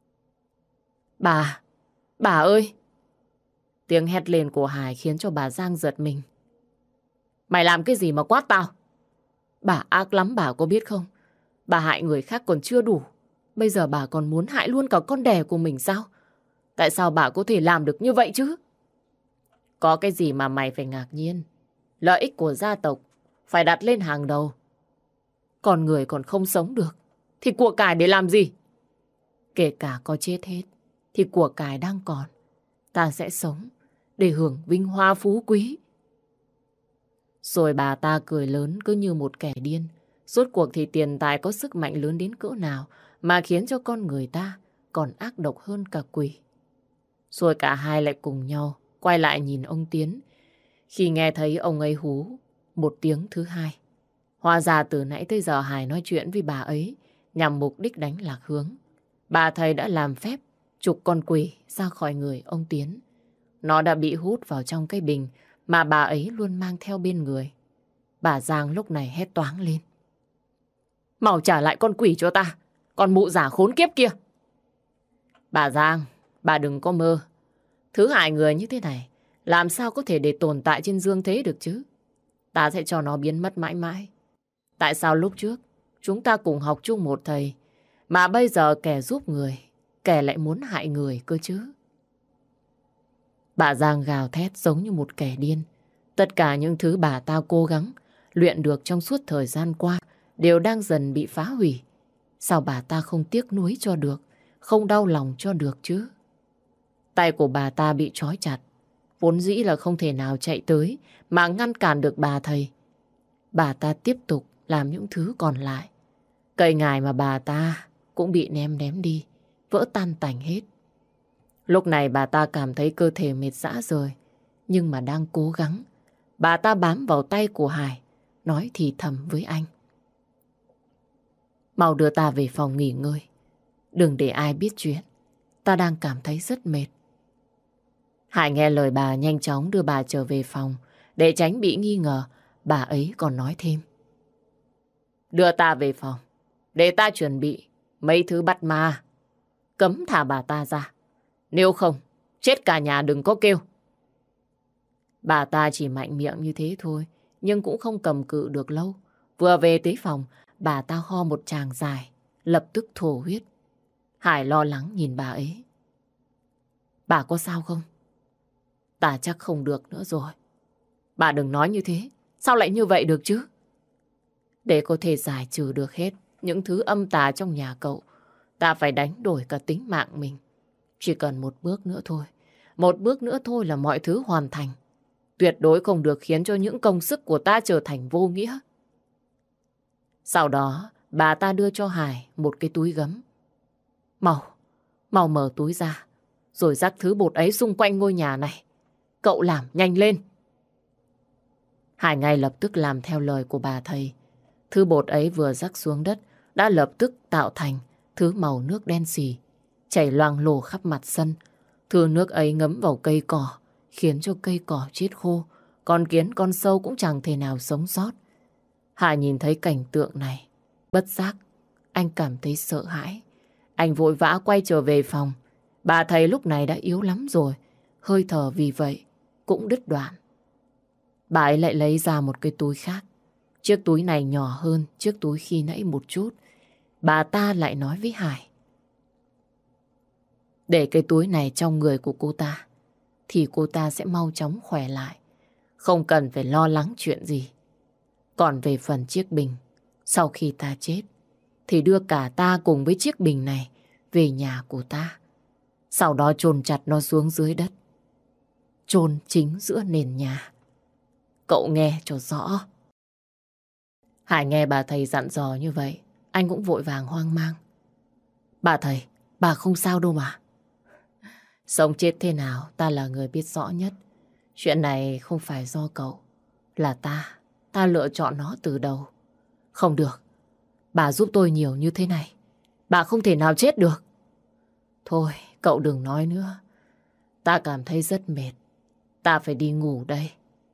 Bà ơi! Tiếng hét lên của Hải khiến cho bà Giang giật mình. Mày làm cái gì mà quát tao? Bà ác lắm bà có biết không? Bà hại người khác còn chưa đủ. Bây giờ bà còn muốn hại luôn cả con đẻ của mình sao? Tại sao bà có thể làm được như vậy chứ? Có cái gì mà mày phải ngạc nhiên? Lợi ích của gia tộc phải đặt lên hàng đầu. Còn người còn không sống được thì của cải để làm gì? Kể cả có chết hết thì của cải đang còn. Ta sẽ sống để hưởng vinh hoa phú quý. Rồi bà ta cười lớn cứ như một kẻ điên. Rốt cuộc thì tiền tài có sức mạnh lớn đến cỡ nào mà khiến cho con người ta còn ác độc hơn cả quỷ. Rồi cả hai lại cùng nhau quay lại nhìn ông Tiến. Khi nghe thấy ông ấy hú một tiếng thứ hai. Hóa ra từ nãy tới giờ Hải nói chuyện với bà ấy nhằm mục đích đánh lạc hướng. Bà thầy đã làm phép trục con quỷ ra khỏi người ông Tiến. Nó đã bị hút vào trong cái bình mà bà ấy luôn mang theo bên người. Bà Giang lúc này hét toáng lên. Mau trả lại con quỷ cho ta, con mụ giả khốn kiếp kia. Bà Giang, bà đừng có mơ. Thứ hại người như thế này làm sao có thể để tồn tại trên dương thế được chứ? Ta sẽ cho nó biến mất mãi mãi. Tại sao lúc trước chúng ta cùng học chung một thầy mà bây giờ kẻ giúp người, kẻ lại muốn hại người cơ chứ? Bà Giang gào thét giống như một kẻ điên. Tất cả những thứ bà ta cố gắng luyện được trong suốt thời gian qua đều đang dần bị phá hủy. Sao bà ta không tiếc nuối cho được, không đau lòng cho được chứ? Tay của bà ta bị trói chặt, vốn dĩ là không thể nào chạy tới mà ngăn cản được bà thầy. Bà ta tiếp tục làm những thứ còn lại. Cây ngải mà bà ta cũng bị ném đi, vỡ tan tành hết. Lúc này bà ta cảm thấy cơ thể mệt rã rời, nhưng mà đang cố gắng. Bà ta bám vào tay của Hải, nói thì thầm với anh. Mau đưa ta về phòng nghỉ ngơi. Đừng để ai biết chuyện. Ta đang cảm thấy rất mệt. Hải nghe lời bà nhanh chóng đưa bà trở về phòng. Để tránh bị nghi ngờ, bà ấy còn nói thêm. Đưa ta về phòng, để ta chuẩn bị mấy thứ bắt ma. Cấm thả bà ta ra. Nếu không, chết cả nhà đừng có kêu. Bà ta chỉ mạnh miệng như thế thôi, nhưng cũng không cầm cự được lâu. Vừa về tới phòng, bà ta ho một tràng dài, lập tức thổ huyết. Hải lo lắng nhìn bà ấy. Bà có sao không? Ta chắc không được nữa rồi. Bà đừng nói như thế, sao lại như vậy được chứ? Để có thể giải trừ được hết những thứ âm tà trong nhà cậu, ta phải đánh đổi cả tính mạng mình. Chỉ cần một bước nữa thôi. Một bước nữa thôi là mọi thứ hoàn thành. Tuyệt đối không được khiến cho những công sức của ta trở thành vô nghĩa. Sau đó, bà ta đưa cho Hải một cái túi gấm. Mau mở túi ra, rồi rắc thứ bột ấy xung quanh ngôi nhà này. Cậu làm nhanh lên. Hải ngay lập tức làm theo lời của bà thầy. Thứ bột ấy vừa rắc xuống đất đã lập tức tạo thành thứ màu nước đen xì, chảy loang lổ khắp mặt sân. Thứ nước ấy ngấm vào cây cỏ, khiến cho cây cỏ chết khô. Con kiến con sâu cũng chẳng thể nào sống sót. Hải nhìn thấy cảnh tượng này, bất giác anh cảm thấy sợ hãi. Anh vội vã quay trở về phòng. Bà thầy lúc này đã yếu lắm rồi, hơi thở vì vậy cũng đứt đoạn. Bà ấy lại lấy ra một cái túi khác. Chiếc túi này nhỏ hơn chiếc túi khi nãy một chút. Bà ta lại nói với Hải. Để cái túi này trong người của cô ta, thì cô ta sẽ mau chóng khỏe lại. Không cần phải lo lắng chuyện gì. Còn về phần chiếc bình, sau khi ta chết, thì đưa cả ta cùng với chiếc bình này về nhà của ta. Sau đó chôn chặt nó xuống dưới đất. Chôn chính giữa nền nhà. Cậu nghe cho rõ. Hải nghe bà thầy dặn dò như vậy, anh cũng vội vàng hoang mang. Bà thầy, bà không sao đâu mà. Sống chết thế nào, ta là người biết rõ nhất. Chuyện này không phải do cậu, là ta lựa chọn nó từ đầu. Không được, bà giúp tôi nhiều như thế này, bà không thể nào chết được. Thôi, cậu đừng nói nữa. Ta cảm thấy rất mệt, ta phải đi ngủ đây.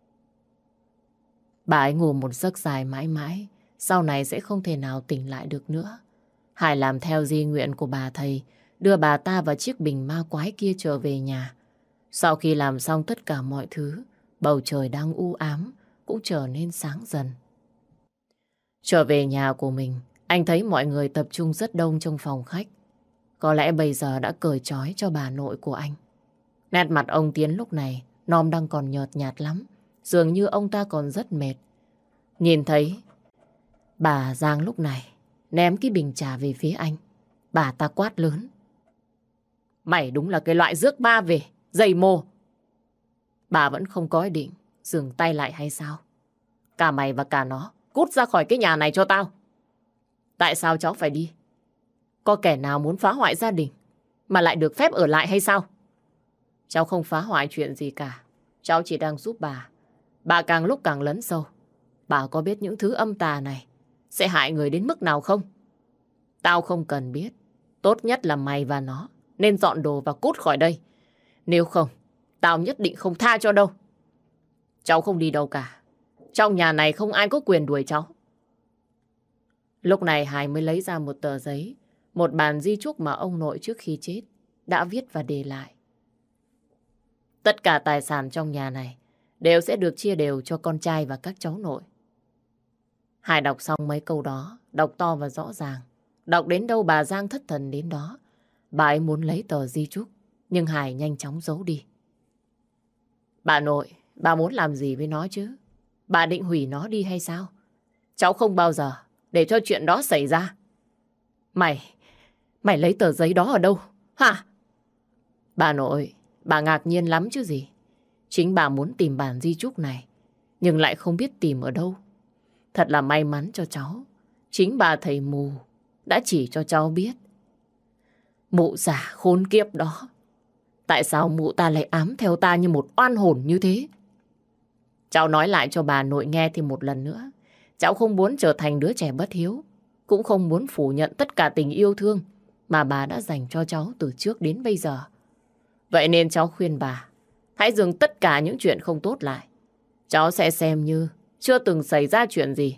Bà ấy ngủ một giấc dài mãi mãi, sau này sẽ không thể nào tỉnh lại được nữa. Hải làm theo di nguyện của bà thầy, đưa bà ta và chiếc bình ma quái kia trở về nhà. Sau khi làm xong tất cả mọi thứ, bầu trời đang u ám cũng trở nên sáng dần. Trở về nhà của mình, anh thấy mọi người tập trung rất đông trong phòng khách. Có lẽ bây giờ đã cởi trói cho bà nội của anh. Nét mặt ông Tiến lúc này, Nom đang còn nhợt nhạt lắm. Dường như ông ta còn rất mệt. Nhìn thấy bà Giang lúc này ném cái bình trà về phía anh. Bà ta quát lớn. Mày đúng là cái loại rước ma về, dày mồ. Bà vẫn không có ý định dừng tay lại hay sao? Cả mày và cả nó cút ra khỏi cái nhà này cho tao. Tại sao cháu phải đi? Có kẻ nào muốn phá hoại gia đình mà lại được phép ở lại hay sao? Cháu không phá hoại chuyện gì cả. Cháu chỉ đang giúp bà. Bà càng lúc càng lấn sâu. Bà có biết những thứ âm tà này sẽ hại người đến mức nào không? Tao không cần biết. Tốt nhất là mày và nó nên dọn đồ và cút khỏi đây. Nếu không, tao nhất định không tha cho đâu. Cháu không đi đâu cả. Trong nhà này không ai có quyền đuổi cháu. Lúc này Hải mới lấy ra một tờ giấy, một bản di chúc mà ông nội trước khi chết đã viết và để lại. Tất cả tài sản trong nhà này đều sẽ được chia đều cho con trai và các cháu nội. Hải đọc xong mấy câu đó, đọc to và rõ ràng. Đọc đến đâu bà Giang thất thần đến đó. Bà ấy muốn lấy tờ di chúc, nhưng Hải nhanh chóng giấu đi. Bà nội, bà muốn làm gì với nó chứ? Bà định hủy nó đi hay sao? Cháu không bao giờ để cho chuyện đó xảy ra. Mày lấy tờ giấy đó ở đâu? Hả? Bà nội, bà ngạc nhiên lắm chứ gì. Chính bà muốn tìm bản di chúc này, nhưng lại không biết tìm ở đâu. Thật là may mắn cho cháu. Chính bà thầy mù đã chỉ cho cháu biết. Mụ già khốn kiếp đó. Tại sao mụ ta lại ám theo ta như một oan hồn như thế? Cháu nói lại cho bà nội nghe thêm một lần nữa. Cháu không muốn trở thành đứa trẻ bất hiếu, cũng không muốn phủ nhận tất cả tình yêu thương mà bà đã dành cho cháu từ trước đến bây giờ. Vậy nên cháu khuyên bà hãy dừng tất cả những chuyện không tốt lại. cháu sẽ xem như chưa từng xảy ra chuyện gì.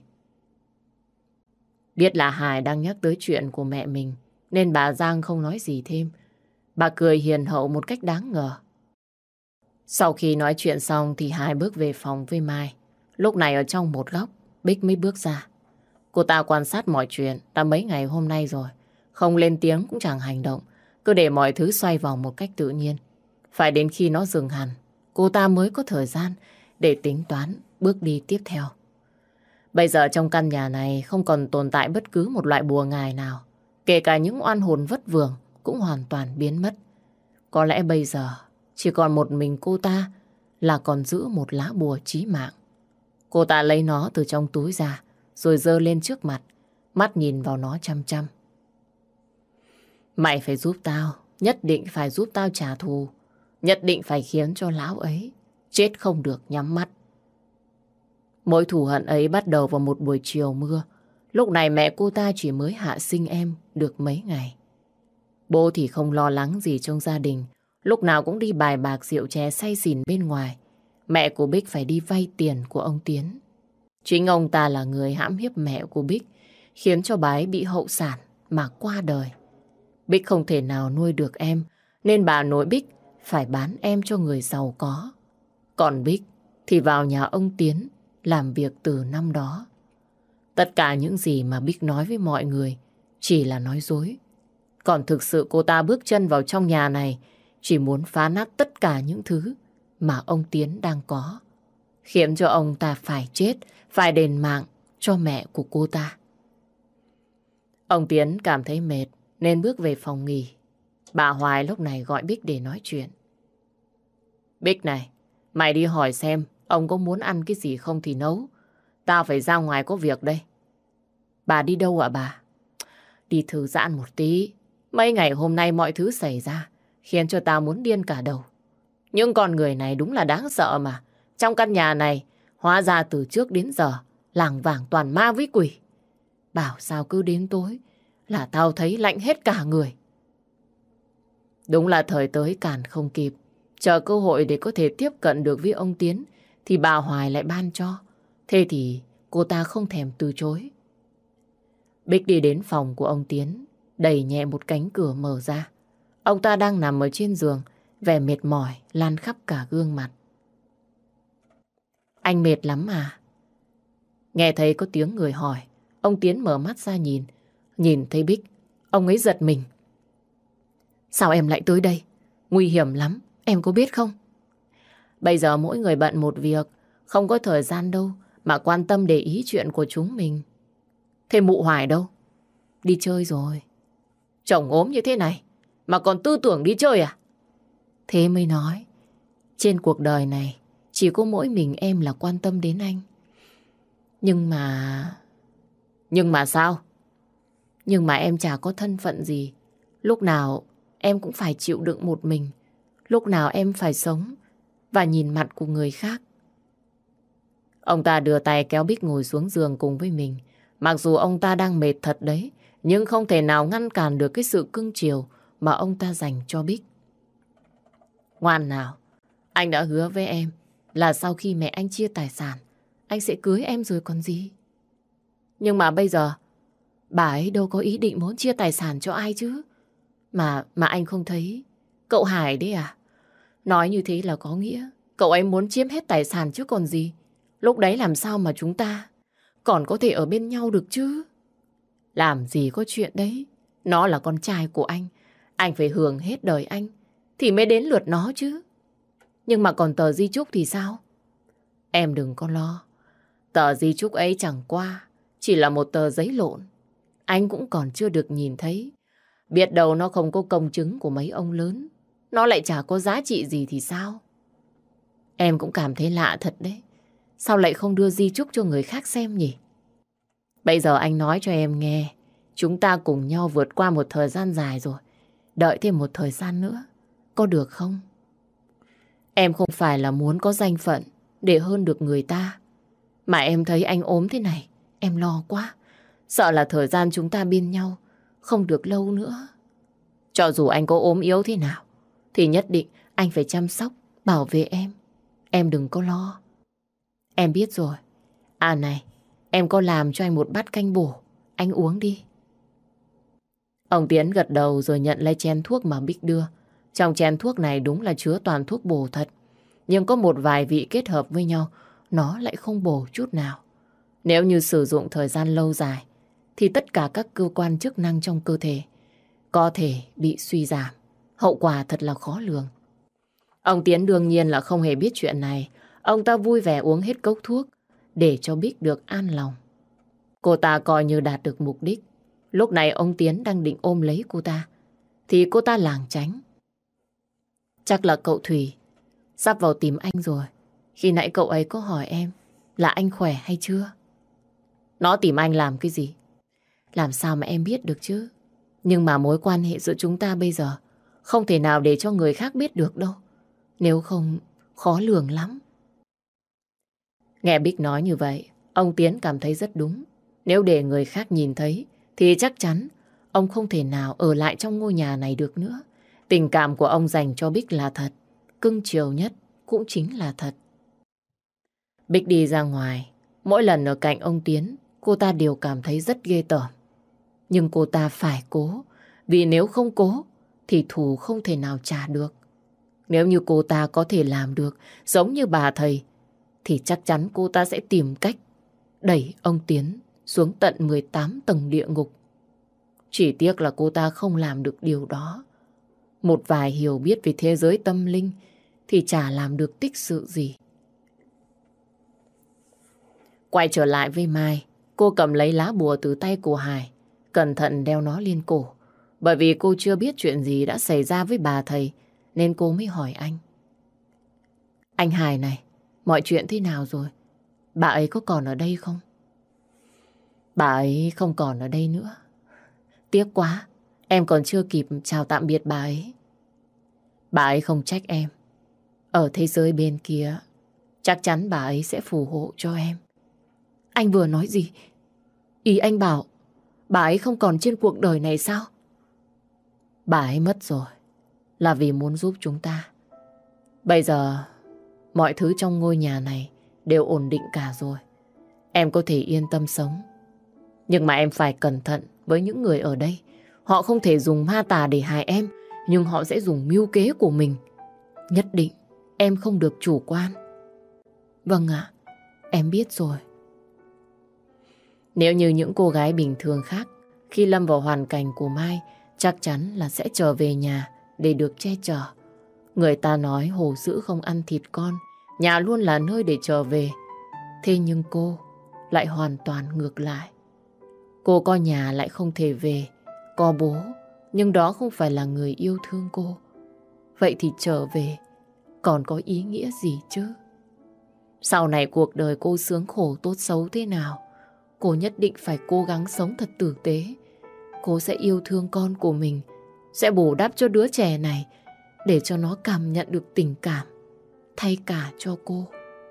Biết là Hải đang nhắc tới chuyện của mẹ mình, nên bà Giang không nói gì thêm. Bà cười hiền hậu một cách đáng ngờ. Sau khi nói chuyện xong thì Hải bước về phòng với Mai. Lúc này ở trong một góc, Bích mới bước ra. Cô ta quan sát mọi chuyện đã mấy ngày hôm nay rồi. Không lên tiếng cũng chẳng hành động, cứ để mọi thứ xoay vòng một cách tự nhiên. Phải đến khi nó dừng hẳn, cô ta mới có thời gian để tính toán bước đi tiếp theo. Bây giờ trong căn nhà này không còn tồn tại bất cứ một loại bùa ngài nào. Kể cả những oan hồn vất vưởng cũng hoàn toàn biến mất. Có lẽ bây giờ chỉ còn một mình cô ta là còn giữ một lá bùa chí mạng. Cô ta lấy nó từ trong túi ra rồi giơ lên trước mặt, mắt nhìn vào nó chăm chăm. Mày phải giúp tao, nhất định phải giúp tao trả thù. Nhất định phải khiến cho lão ấy chết không được nhắm mắt. Mối thù hận ấy bắt đầu vào một buổi chiều mưa. Lúc này mẹ cô ta chỉ mới hạ sinh em được mấy ngày. Bố thì không lo lắng gì trong gia đình, lúc nào cũng đi bài bạc rượu chè say xỉn bên ngoài. Mẹ của Bích phải đi vay tiền của ông Tiến. Chính ông ta là người hãm hiếp mẹ của Bích, khiến cho bà ấy bị hậu sản mà qua đời. Bích không thể nào nuôi được em, nên bà nội Bích phải bán em cho người giàu có. Còn Bích thì vào nhà ông Tiến làm việc từ năm đó. Tất cả những gì mà Bích nói với mọi người chỉ là nói dối. Còn thực sự cô ta bước chân vào trong nhà này chỉ muốn phá nát tất cả những thứ mà ông Tiến đang có, khiến cho ông ta phải chết, phải đền mạng cho mẹ của cô ta. Ông Tiến cảm thấy mệt nên bước về phòng nghỉ. Bà Hoài lúc này gọi Bích để nói chuyện. Bích này, mày đi hỏi xem ông có muốn ăn cái gì không thì nấu. Tao phải ra ngoài có việc đây. Bà đi đâu ạ bà? Đi thư giãn một tí. Mấy ngày hôm nay mọi thứ xảy ra khiến cho tao muốn điên cả đầu. Nhưng con người này đúng là đáng sợ mà. Trong căn nhà này, hóa ra từ trước đến giờ làng vàng toàn ma với quỷ. Bảo sao cứ đến tối là tao thấy lạnh hết cả người. Đúng là thời tới cản không kịp. Chờ cơ hội để có thể tiếp cận được với ông Tiến thì bà Hoài lại ban cho. Thế thì cô ta không thèm từ chối. Bích đi đến phòng của ông Tiến, đẩy nhẹ một cánh cửa mở ra. Ông ta đang nằm ở trên giường, vẻ mệt mỏi lan khắp cả gương mặt. Anh mệt lắm à? Nghe thấy có tiếng người hỏi, ông Tiến mở mắt ra nhìn thấy Bích, ông ấy giật mình. Sao em lại tới đây? Nguy hiểm lắm, em có biết không? Bây giờ mỗi người bận một việc, không có thời gian đâu mà quan tâm để ý chuyện của chúng mình. Thế mụ Hoài đâu? Đi chơi rồi. Chồng ốm như thế này mà còn tư tưởng đi chơi à? Thế mới nói, trên cuộc đời này chỉ có mỗi mình em là quan tâm đến anh. Nhưng mà sao? Nhưng mà em chả có thân phận gì. Lúc nào em cũng phải chịu đựng một mình. Lúc nào em phải sống và nhìn mặt của người khác. Ông ta đưa tay kéo Bích ngồi xuống giường cùng với mình. Mặc dù ông ta đang mệt thật đấy, nhưng không thể nào ngăn cản được cái sự cưng chiều mà ông ta dành cho Bích. Ngoan nào, anh đã hứa với em là sau khi mẹ anh chia tài sản, anh sẽ cưới em rồi còn gì. Nhưng mà bây giờ, bà ấy đâu có ý định muốn chia tài sản cho ai chứ. Mà anh không thấy. Cậu Hải đấy à? Nói như thế là có nghĩa cậu ấy muốn chiếm hết tài sản chứ còn gì. Lúc đấy làm sao mà chúng ta còn có thể ở bên nhau được chứ? Làm gì có chuyện đấy. Nó là con trai của anh phải hưởng hết đời anh thì mới đến lượt nó chứ. Nhưng mà còn tờ di chúc thì sao? Em đừng có lo. Tờ di chúc ấy chẳng qua chỉ là một tờ giấy lộn. Anh cũng còn chưa được nhìn thấy. Biết đâu nó không có công chứng của mấy ông lớn, nó lại chả có giá trị gì thì sao? Em cũng cảm thấy lạ thật đấy. Sao lại không đưa di chúc cho người khác xem nhỉ? Bây giờ anh nói cho em nghe. Chúng ta cùng nhau vượt qua một thời gian dài rồi. Đợi thêm một thời gian nữa, có được không? Em không phải là muốn có danh phận để hơn được người ta. Mà em thấy anh ốm thế này, em lo quá. Sợ là thời gian chúng ta bên nhau không được lâu nữa. Cho dù anh có ốm yếu thế nào thì nhất định anh phải chăm sóc, bảo vệ em. Em đừng có lo. Em biết rồi. À này, em có làm cho anh một bát canh bổ. Anh uống đi. Ông Tiến gật đầu rồi nhận lấy chén thuốc mà Bích đưa. Trong chén thuốc này đúng là chứa toàn thuốc bổ thật. Nhưng có một vài vị kết hợp với nhau, nó lại không bổ chút nào. Nếu như sử dụng thời gian lâu dài, thì tất cả các cơ quan chức năng trong cơ thể có thể bị suy giảm. Hậu quả thật là khó lường. Ông Tiến đương nhiên là không hề biết chuyện này. Ông ta vui vẻ uống hết cốc thuốc để cho Bích được an lòng. Cô ta coi như đạt được mục đích. Lúc này ông Tiến đang định ôm lấy cô ta, thì cô ta lảng tránh. Chắc là cậu Thủy sắp vào tìm anh rồi. Khi nãy cậu ấy có hỏi em là anh khỏe hay chưa. Nó tìm anh làm cái gì? Làm sao mà em biết được chứ? Nhưng mà mối quan hệ giữa chúng ta bây giờ không thể nào để cho người khác biết được đâu. Nếu không, khó lường lắm. Nghe Bích nói như vậy, ông Tiến cảm thấy rất đúng. Nếu để người khác nhìn thấy, thì chắc chắn ông không thể nào ở lại trong ngôi nhà này được nữa. Tình cảm của ông dành cho Bích là thật. Cưng chiều nhất cũng chính là thật. Bích đi ra ngoài. Mỗi lần ở cạnh ông Tiến, cô ta đều cảm thấy rất ghê tởm. Nhưng cô ta phải cố. Vì nếu không cố, thì thù không thể nào trả được. Nếu như cô ta có thể làm được giống như bà thầy, thì chắc chắn cô ta sẽ tìm cách đẩy ông Tiến xuống tận 18 tầng địa ngục. Chỉ tiếc là cô ta không làm được điều đó. Một vài hiểu biết về thế giới tâm linh thì chả làm được tích sự gì. Quay trở lại với Mai, cô cầm lấy lá bùa từ tay của Hải, cẩn thận đeo nó lên cổ. Bởi vì cô chưa biết chuyện gì đã xảy ra với bà thầy, nên cô mới hỏi anh. Anh Hải này, mọi chuyện thế nào rồi? Bà ấy có còn ở đây không? Bà ấy không còn ở đây nữa. Tiếc quá, em còn chưa kịp chào tạm biệt bà ấy. Bà ấy không trách em. Ở thế giới bên kia, chắc chắn bà ấy sẽ phù hộ cho em. Anh vừa nói gì? Ý anh bảo bà ấy không còn trên cuộc đời này sao? Bà ấy mất rồi, là vì muốn giúp chúng ta. Bây giờ, mọi thứ trong ngôi nhà này đều ổn định cả rồi. Em có thể yên tâm sống. Nhưng mà em phải cẩn thận với những người ở đây. Họ không thể dùng ma tà để hại em, nhưng họ sẽ dùng mưu kế của mình. Nhất định em không được chủ quan. Vâng ạ, em biết rồi. Nếu như những cô gái bình thường khác, khi lâm vào hoàn cảnh của Mai, chắc chắn là sẽ trở về nhà để được che chở. Người ta nói hổ dữ không ăn thịt con, nhà luôn là nơi để trở về. Thế nhưng cô lại hoàn toàn ngược lại. Cô có nhà lại không thể về, có bố, nhưng đó không phải là người yêu thương cô. Vậy thì trở về còn có ý nghĩa gì chứ? Sau này cuộc đời cô sướng khổ tốt xấu thế nào, cô nhất định phải cố gắng sống thật tử tế. Cô sẽ yêu thương con của mình, sẽ bù đắp cho đứa trẻ này để cho nó cảm nhận được tình cảm thay cả cho cô.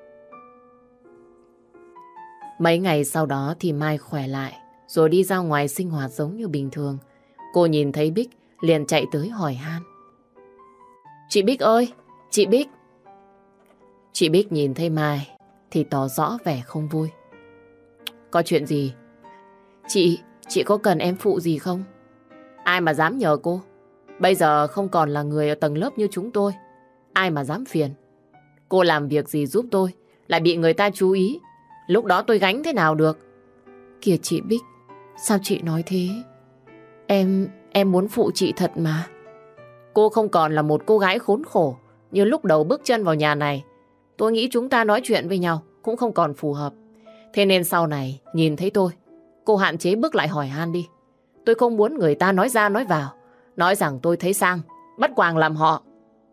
Mấy ngày sau đó thì Mai khỏe lại, rồi đi ra ngoài sinh hoạt giống như bình thường. Cô nhìn thấy Bích liền chạy tới hỏi han. Chị Bích ơi, chị Bích. Chị Bích nhìn thấy Mai thì tỏ rõ vẻ không vui. Có chuyện gì? Chị có cần em phụ gì không? Ai mà dám nhờ cô? Bây giờ không còn là người ở tầng lớp như chúng tôi. Ai mà dám phiền? Cô làm việc gì giúp tôi lại bị người ta chú ý. Lúc đó tôi gánh thế nào được? Kìa chị Bích, sao chị nói thế? Em muốn phụ chị thật mà. Cô không còn là một cô gái khốn khổ như lúc đầu bước chân vào nhà này. Tôi nghĩ chúng ta nói chuyện với nhau cũng không còn phù hợp. Thế nên sau này nhìn thấy tôi, cô hạn chế bước lại hỏi han đi. Tôi không muốn người ta nói ra nói vào, nói rằng tôi thấy sang, bắt quàng làm họ.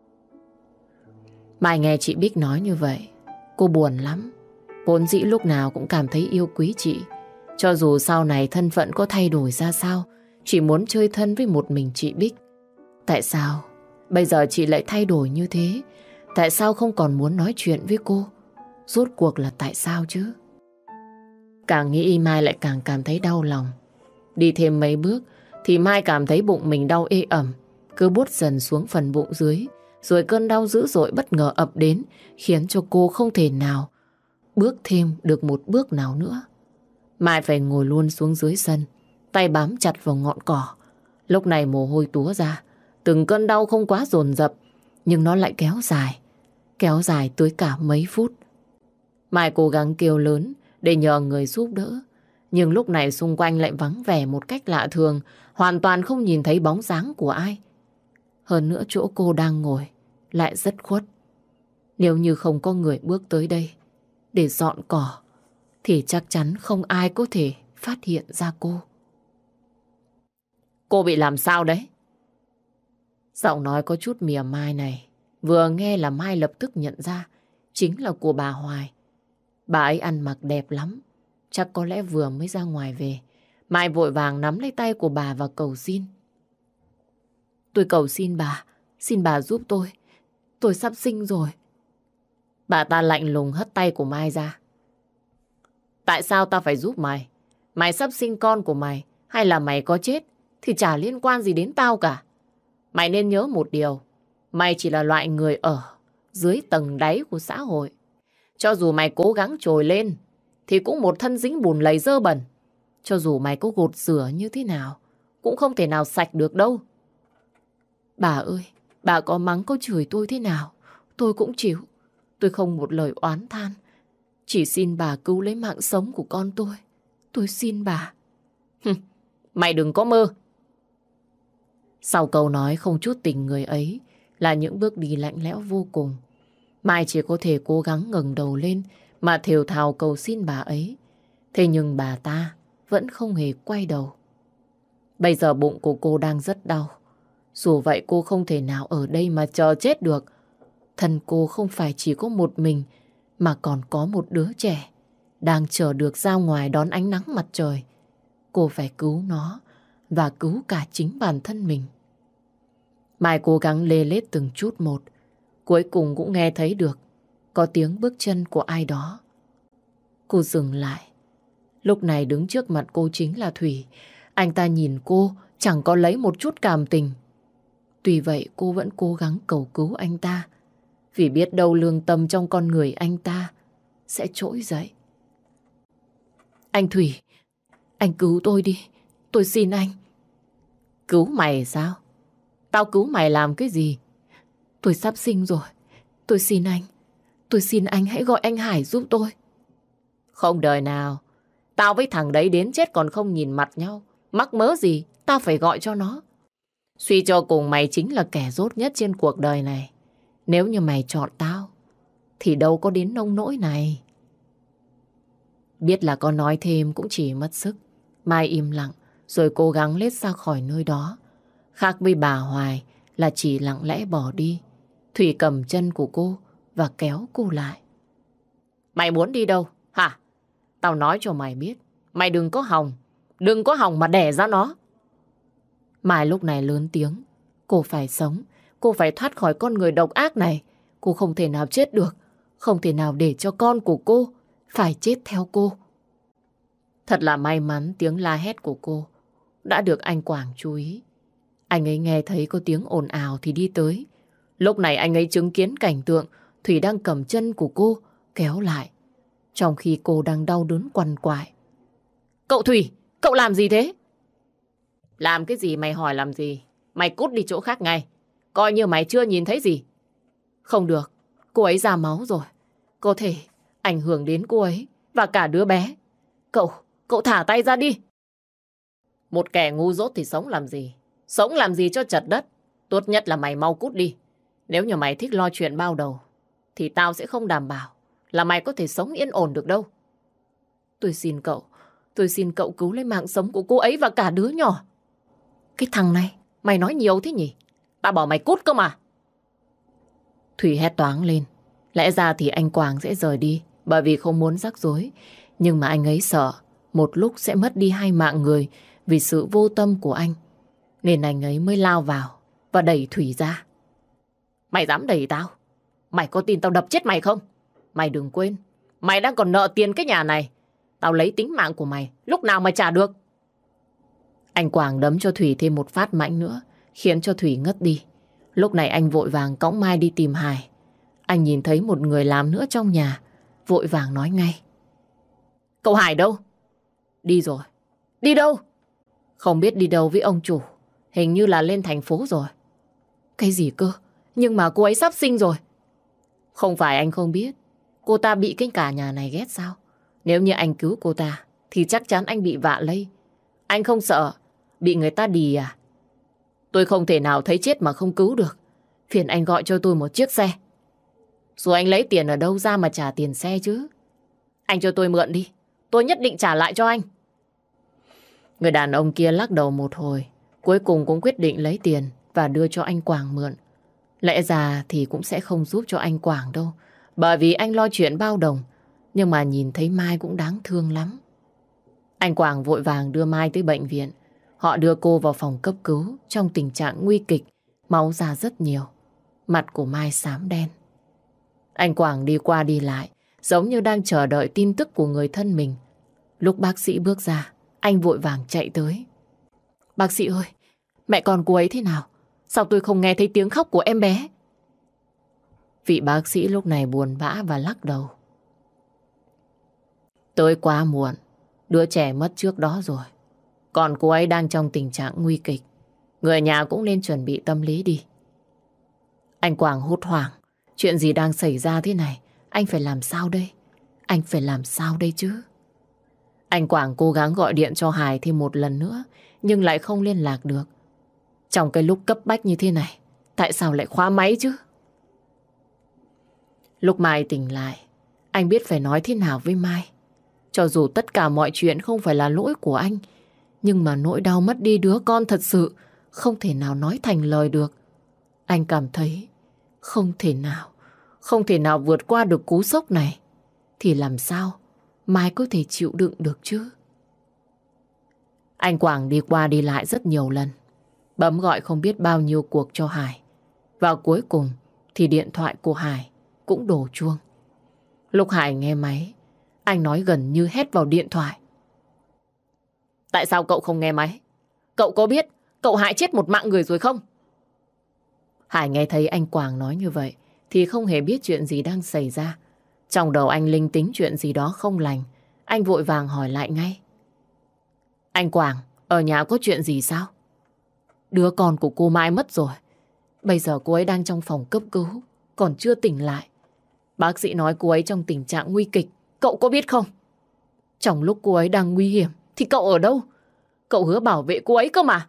Mai nghe chị Bích nói như vậy, cô buồn lắm. Vốn dĩ lúc nào cũng cảm thấy yêu quý chị. Cho dù sau này thân phận có thay đổi ra sao, chỉ muốn chơi thân với một mình chị Bích. Tại sao bây giờ chị lại thay đổi như thế? Tại sao không còn muốn nói chuyện với cô? Rốt cuộc là tại sao chứ? Càng nghĩ Mai lại càng cảm thấy đau lòng. Đi thêm mấy bước thì Mai cảm thấy bụng mình đau ê ẩm, cứ buốt dần xuống phần bụng dưới. Rồi cơn đau dữ dội bất ngờ ập đến, khiến cho cô không thể nào bước thêm được một bước nào nữa. Mai phải ngồi luôn xuống dưới sân, tay bám chặt vào ngọn cỏ. Lúc này mồ hôi túa ra, từng cơn đau không quá dồn dập, nhưng nó lại kéo dài tới cả mấy phút. Mai cố gắng kêu lớn để nhờ người giúp đỡ, nhưng lúc này xung quanh lại vắng vẻ một cách lạ thường, hoàn toàn không nhìn thấy bóng dáng của ai. Hơn nữa chỗ cô đang ngồi lại rất khuất. Nếu như không có người bước tới đây để dọn cỏ, thì chắc chắn không ai có thể phát hiện ra cô. Cô bị làm sao đấy? Giọng nói có chút mỉa mai này vừa nghe là Mai lập tức nhận ra chính là của bà Hoài. Bà ấy ăn mặc đẹp lắm, chắc có lẽ vừa mới ra ngoài về. Mai vội vàng nắm lấy tay của bà và cầu xin. Tôi cầu xin bà giúp tôi sắp sinh rồi. Bà ta lạnh lùng hất tay của Mai ra. Tại sao ta phải giúp mày? Mày sắp sinh con của mày hay là mày có chết thì chả liên quan gì đến tao cả. Mày nên nhớ một điều, mày chỉ là loại người ở dưới tầng đáy của xã hội. Cho dù mày cố gắng trồi lên thì cũng một thân dính bùn lầy dơ bẩn. Cho dù mày có gột rửa như thế nào cũng không thể nào sạch được đâu. Bà ơi, bà có mắng có chửi tôi thế nào tôi cũng chịu. Tôi không một lời oán than, chỉ xin bà cứu lấy mạng sống của con tôi. Tôi xin bà. Mày đừng có mơ. Sau câu nói không chút tình người ấy là những bước đi lạnh lẽo vô cùng. Mai chỉ có thể cố gắng ngẩng đầu lên mà thều thào cầu xin bà ấy. Thế nhưng bà ta vẫn không hề quay đầu. Bây giờ bụng của cô đang rất đau. Dù vậy cô không thể nào ở đây mà chờ chết được. Thân cô không phải chỉ có một mình mà còn có một đứa trẻ đang chờ được ra ngoài đón ánh nắng mặt trời. Cô phải cứu nó và cứu cả chính bản thân mình. Mai cố gắng lê lết từng chút một, cuối cùng cũng nghe thấy được có tiếng bước chân của ai đó. Cô dừng lại. Lúc này đứng trước mặt cô chính là Thủy. Anh ta nhìn cô chẳng có lấy một chút cảm tình. Tuy vậy cô vẫn cố gắng cầu cứu anh ta, vì biết đâu lương tâm trong con người anh ta sẽ trỗi dậy. Anh Thủy, anh cứu tôi đi, tôi xin anh. Cứu mày sao? Tao cứu mày làm cái gì? Tôi sắp sinh rồi, tôi xin anh hãy gọi anh Hải giúp tôi. Không đời nào, tao với thằng đấy đến chết còn không nhìn mặt nhau. Mắc mớ gì, tao phải gọi cho nó. Suy cho cùng mày chính là kẻ dốt nhất trên cuộc đời này. Nếu như mày chọn tao thì đâu có đến nông nỗi này. Biết là có nói thêm cũng chỉ mất sức. Mai im lặng rồi cố gắng lết ra khỏi nơi đó. Khác với bà Hoài là chỉ lặng lẽ bỏ đi. Thủy cầm chân của cô và kéo cô lại. Mày muốn đi đâu hả? Tao nói cho mày biết, mày đừng có hòng mà đẻ ra nó. Mai lúc này lớn tiếng. Cô phải sống, cô phải thoát khỏi con người độc ác này. Cô không thể nào chết được, không thể nào để cho con của cô phải chết theo cô. Thật là may mắn tiếng la hét của cô đã được anh Quảng chú ý. Anh ấy nghe thấy có tiếng ồn ào thì đi tới. Lúc này anh ấy chứng kiến cảnh tượng Thủy đang cầm chân của cô kéo lại, trong khi cô đang đau đớn quằn quại. Cậu Thủy, cậu làm gì thế? Làm cái gì mày hỏi làm gì? Mày cút đi chỗ khác ngay. Coi như mày chưa nhìn thấy gì. Không được, cô ấy ra máu rồi. Có thể ảnh hưởng đến cô ấy và cả đứa bé. Cậu thả tay ra đi. Một kẻ ngu dốt thì sống làm gì? Sống làm gì cho chật đất? Tốt nhất là mày mau cút đi. Nếu như mày thích lo chuyện bao đầu thì tao sẽ không đảm bảo là mày có thể sống yên ổn được đâu. Tôi xin cậu cứu lấy mạng sống của cô ấy và cả đứa nhỏ. Cái thằng này, mày nói nhiều thế nhỉ? Tao bảo mày cút cơ mà. Thủy hét toáng lên. Lẽ ra thì anh Quảng sẽ rời đi bởi vì không muốn rắc rối. Nhưng mà anh ấy sợ một lúc sẽ mất đi hai mạng người vì sự vô tâm của anh. Nên anh ấy mới lao vào và đẩy Thủy ra. Mày dám đẩy tao? Mày có tin tao đập chết mày không? Mày đừng quên, mày đang còn nợ tiền cái nhà này. Tao lấy tính mạng của mày lúc nào mà trả được. Anh Quảng đấm cho Thủy thêm một phát mạnh nữa, khiến cho Thủy ngất đi. Lúc này anh vội vàng cõng Mai đi tìm Hải. Anh nhìn thấy một người làm nữa trong nhà vội vàng nói ngay. Cậu Hải đâu? Đi rồi. Đi đâu? Không biết đi đâu với ông chủ. Hình như là lên thành phố rồi. Cái gì cơ? Nhưng mà cô ấy sắp sinh rồi. Không phải anh không biết. Cô ta bị cái cả nhà này ghét sao? Nếu như anh cứu cô ta thì chắc chắn anh bị vạ lây. Anh không sợ bị người ta đì à? Tôi không thể nào thấy chết mà không cứu được. Phiền anh gọi cho tôi một chiếc xe. Rồi anh lấy tiền ở đâu ra mà trả tiền xe chứ? Anh cho tôi mượn đi. Tôi nhất định trả lại cho anh. Người đàn ông kia lắc đầu một hồi, cuối cùng cũng quyết định lấy tiền và đưa cho anh Quảng mượn. Lẽ ra thì cũng sẽ không giúp cho anh Quảng đâu, bởi vì anh lo chuyện bao đồng. Nhưng mà nhìn thấy Mai cũng đáng thương lắm. Anh Quảng vội vàng đưa Mai tới bệnh viện. Họ đưa cô vào phòng cấp cứu trong tình trạng nguy kịch, máu ra rất nhiều. Mặt của Mai xám đen. Anh Quảng đi qua đi lại, giống như đang chờ đợi tin tức của người thân mình. Lúc bác sĩ bước ra, anh vội vàng chạy tới. Bác sĩ ơi, mẹ con cô ấy thế nào? Sao tôi không nghe thấy tiếng khóc của em bé? Vị bác sĩ lúc này buồn bã và lắc đầu. Tới quá muộn, đứa trẻ mất trước đó rồi. Còn cô ấy đang trong tình trạng nguy kịch. Người nhà cũng nên chuẩn bị tâm lý đi. Anh Quảng hốt hoảng. Chuyện gì đang xảy ra thế này? Anh phải làm sao đây? Anh phải làm sao đây chứ? Anh Quảng cố gắng gọi điện cho Hải thêm một lần nữa, nhưng lại không liên lạc được. Trong cái lúc cấp bách như thế này, tại sao lại khóa máy chứ? Lúc Mai tỉnh lại, anh biết phải nói thế nào với Mai. Cho dù tất cả mọi chuyện không phải là lỗi của anh, nhưng mà nỗi đau mất đi đứa con thật sự không thể nào nói thành lời được. Anh cảm thấy không thể nào vượt qua được cú sốc này. Thì làm sao Mai có thể chịu đựng được chứ? Anh Quảng đi qua đi lại rất nhiều lần, bấm gọi không biết bao nhiêu cuộc cho Hải. Và cuối cùng thì điện thoại của Hải cũng đổ chuông. Lúc Hải nghe máy, anh nói gần như hét vào điện thoại. Tại sao cậu không nghe máy? Cậu có biết cậu hại chết một mạng người rồi không? Hải nghe thấy anh Quảng nói như vậy thì không hề biết chuyện gì đang xảy ra. Trong đầu anh linh tính chuyện gì đó không lành. Anh vội vàng hỏi lại ngay. Anh Quảng, ở nhà có chuyện gì sao? Đứa con của cô Mai mất rồi. Bây giờ cô ấy đang trong phòng cấp cứu, còn chưa tỉnh lại. Bác sĩ nói cô ấy trong tình trạng nguy kịch. Cậu có biết không? Trong lúc cô ấy đang nguy hiểm thì cậu ở đâu? Cậu hứa bảo vệ cô ấy cơ mà.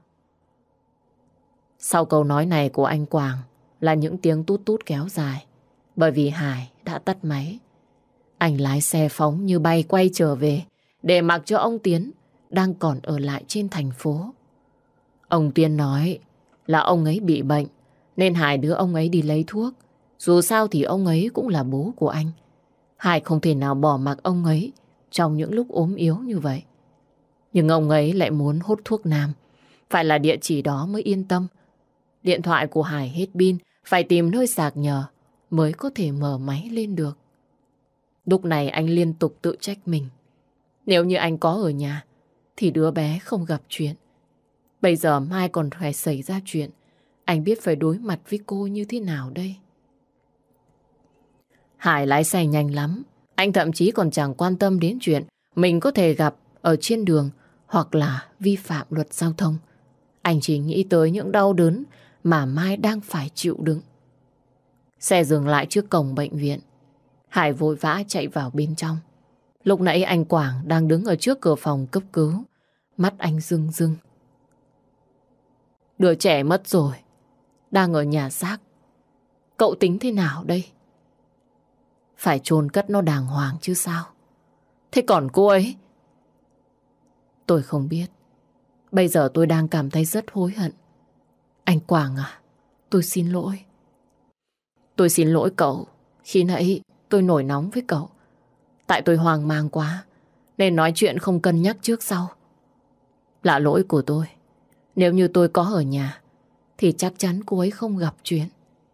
Sau câu nói này của anh Quảng là những tiếng tút tút kéo dài. Bởi vì Hải đã tắt máy. Anh lái xe phóng như bay quay trở về để mặc cho ông Tiến đang còn ở lại trên thành phố. Ông Tiến nói là ông ấy bị bệnh nên Hải đưa ông ấy đi lấy thuốc. Dù sao thì ông ấy cũng là bố của anh. Hải không thể nào bỏ mặc ông ấy trong những lúc ốm yếu như vậy. Nhưng ông ấy lại muốn hút thuốc nam. Phải là địa chỉ đó mới yên tâm. Điện thoại của Hải hết pin, phải tìm nơi sạc nhờ mới có thể mở máy lên được. Lúc này anh liên tục tự trách mình. Nếu như anh có ở nhà thì đứa bé không gặp chuyện. Bây giờ Mai còn phải xảy ra chuyện. Anh biết phải đối mặt với cô như thế nào đây? Hải lái xe nhanh lắm. Anh thậm chí còn chẳng quan tâm đến chuyện mình có thể gặp ở trên đường hoặc là vi phạm luật giao thông. Anh chỉ nghĩ tới những đau đớn mà Mai đang phải chịu đựng. Xe dừng lại trước cổng bệnh viện. Hải vội vã chạy vào bên trong. Lúc nãy anh Quảng đang đứng ở trước cửa phòng cấp cứu. Mắt anh rưng rưng. Đứa trẻ mất rồi, đang ở nhà xác. Cậu tính thế nào đây? Phải chôn cất nó đàng hoàng chứ sao? Thế còn cô ấy? Tôi không biết. Bây giờ tôi đang cảm thấy rất hối hận. Anh Quảng à, tôi xin lỗi. Tôi xin lỗi cậu. Khi nãy tôi nổi nóng với cậu. Tại tôi hoang mang quá nên nói chuyện không cân nhắc trước sau. Là lỗi của tôi. Nếu như tôi có ở nhà thì chắc chắn cô ấy không gặp chuyện.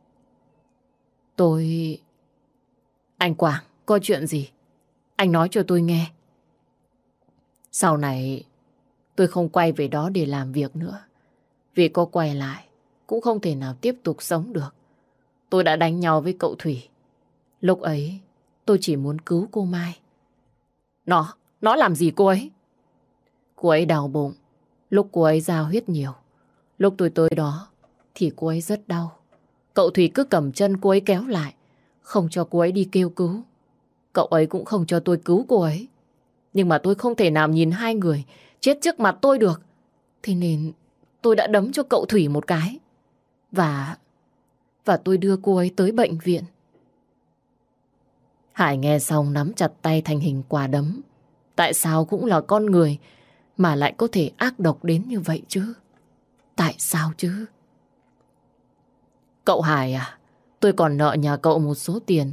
Anh Quảng, có chuyện gì? Anh nói cho tôi nghe. Sau này tôi không quay về đó để làm việc nữa. Vì có quay lại cũng không thể nào tiếp tục sống được. Tôi đã đánh nhau với cậu Thủy. Lúc ấy Tôi chỉ muốn cứu cô Mai. Nó làm gì cô ấy? Cô ấy đau bụng. Lúc cô ấy ra huyết nhiều. Lúc tôi tới đó thì cô ấy rất đau. Cậu Thủy cứ cầm chân cô ấy kéo lại, không cho cô ấy đi kêu cứu. Cậu ấy cũng không cho tôi cứu cô ấy. Nhưng mà tôi không thể nào nhìn hai người chết trước mặt tôi được. Thế nên tôi đã đấm cho cậu Thủy một cái. Và tôi đưa cô ấy tới bệnh viện. Hải nghe xong nắm chặt tay thành hình quả đấm. Tại sao cũng là con người mà lại có thể ác độc đến như vậy chứ? Tại sao chứ? Cậu Hải à, tôi còn nợ nhà cậu một số tiền.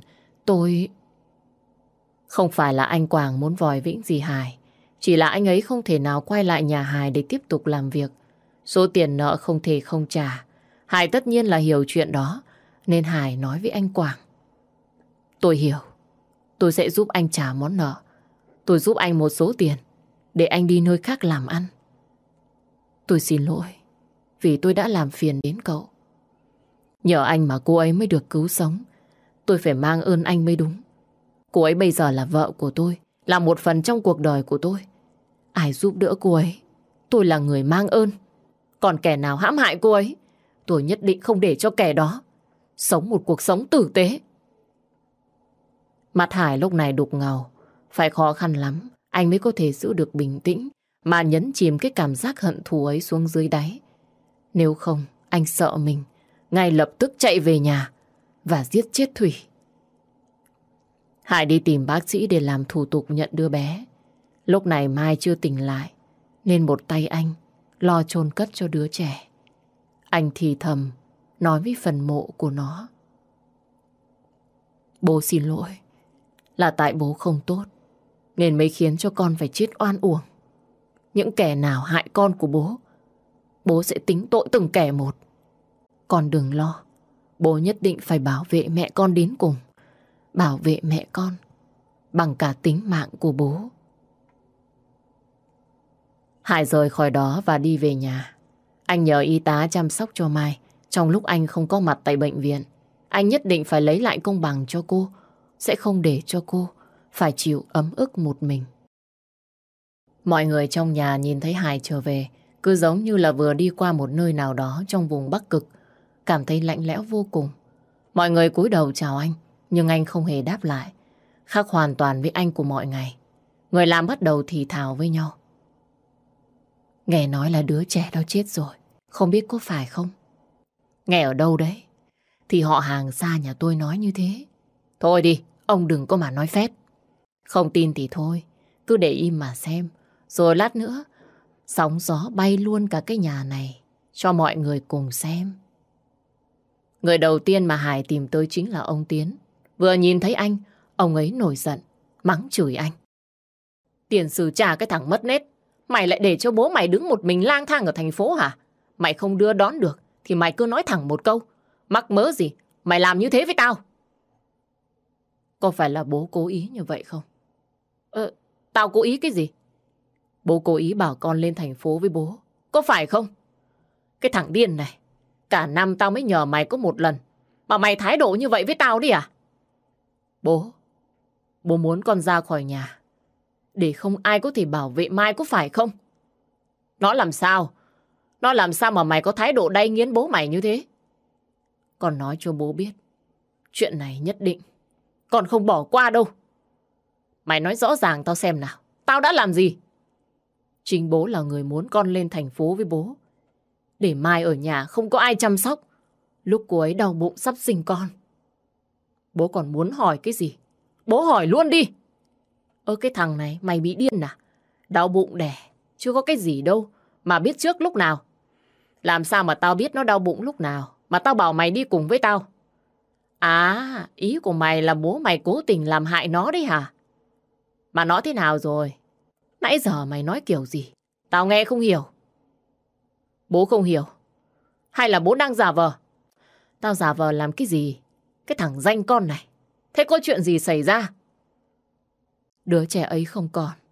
Không phải là anh Quảng muốn vòi vĩnh gì Hải. Chỉ là anh ấy không thể nào quay lại nhà Hải để tiếp tục làm việc. Số tiền nợ không thể không trả. Hải tất nhiên là hiểu chuyện đó. Nên Hải nói với anh Quảng. Tôi hiểu. Tôi sẽ giúp anh trả món nợ. Tôi giúp anh một số tiền để anh đi nơi khác làm ăn. Tôi xin lỗi vì tôi đã làm phiền đến cậu. Nhờ anh mà cô ấy mới được cứu sống. Tôi phải mang ơn anh mới đúng. Cô ấy bây giờ là vợ của tôi, là một phần trong cuộc đời của tôi. Ai giúp đỡ cô ấy, tôi là người mang ơn. Còn kẻ nào hãm hại cô ấy, tôi nhất định không để cho kẻ đó sống một cuộc sống tử tế. Mặt Hải lúc này đục ngầu. Phải khó khăn lắm anh mới có thể giữ được bình tĩnh mà nhấn chìm cái cảm giác hận thù ấy xuống dưới đáy. Nếu không, anh sợ mình ngay lập tức chạy về nhà và giết chết Thủy. Hải đi tìm bác sĩ để làm thủ tục nhận đứa bé. Lúc này Mai chưa tỉnh lại, nên một tay anh lo chôn cất cho đứa trẻ. Anh thì thầm nói với phần mộ của nó. Bố xin lỗi, là tại bố không tốt nên mới khiến cho con phải chết oan uổng. Những kẻ nào hại con của bố sẽ tính tội từng kẻ một. Con đừng lo, bố nhất định phải bảo vệ mẹ con đến cùng. Bảo vệ mẹ con bằng cả tính mạng của bố. Hải rời khỏi đó và đi về nhà. Anh nhờ y tá chăm sóc cho Mai trong lúc anh không có mặt tại bệnh viện. Anh nhất định phải lấy lại công bằng cho cô, sẽ không để cho cô phải chịu ấm ức một mình. Mọi người trong nhà nhìn thấy Hải trở về, cứ giống như là vừa đi qua một nơi nào đó trong vùng Bắc Cực, cảm thấy lạnh lẽo vô cùng. Mọi người cúi đầu chào anh, nhưng anh không hề đáp lại, khác hoàn toàn với anh của mọi ngày. Người làm bắt đầu thì thào với nhau. Nghe nói là đứa trẻ đó chết rồi, không biết có phải không? Nghe ở đâu đấy? Thì họ hàng xa nhà tôi nói như thế. Thôi đi, ông đừng có mà nói phét. Không tin thì thôi, cứ để im mà xem. Rồi lát nữa, sóng gió bay luôn cả cái nhà này, cho mọi người cùng xem. Người đầu tiên mà Hải tìm tới chính là ông Tiến. Vừa nhìn thấy anh, ông ấy nổi giận, mắng chửi anh. Tiền sử trả cái thằng mất nết, mày lại để cho bố mày đứng một mình lang thang ở thành phố hả? Mày không đưa đón được thì mày cứ nói thẳng một câu. Mắc mớ gì, mày làm như thế với tao? Có phải là bố cố ý như vậy không? Tao cố ý cái gì? Bố cố ý bảo con lên thành phố với bố, có phải không? Cái thằng điên này, cả năm tao mới nhờ mày có một lần mà mày thái độ như vậy với tao đi à? Bố muốn con ra khỏi nhà để không ai có thể bảo vệ Mai, có phải không? Nó làm sao? Nó làm sao mà mày có thái độ đay nghiến bố mày như thế? Con nói cho bố biết, chuyện này nhất định con không bỏ qua đâu. Mày nói rõ ràng tao xem nào, tao đã làm gì? Chính bố là người muốn con lên thành phố với bố, để Mai ở nhà không có ai chăm sóc lúc cô ấy đau bụng sắp sinh con. Bố còn muốn hỏi cái gì? Bố hỏi luôn đi. Cái thằng này mày bị điên à? Đau bụng đẻ, chưa có cái gì đâu mà biết trước lúc nào. Làm sao mà tao biết nó đau bụng lúc nào mà tao bảo mày đi cùng với tao? À, ý của mày là bố mày cố tình làm hại nó đấy hả? Mà nó thế nào rồi? Nãy giờ mày nói kiểu gì? Tao nghe không hiểu. Bố không hiểu? Hay là bố đang giả vờ? Tao giả vờ làm cái gì? Cái thằng danh con này. Thế có chuyện gì xảy ra? Đứa trẻ ấy không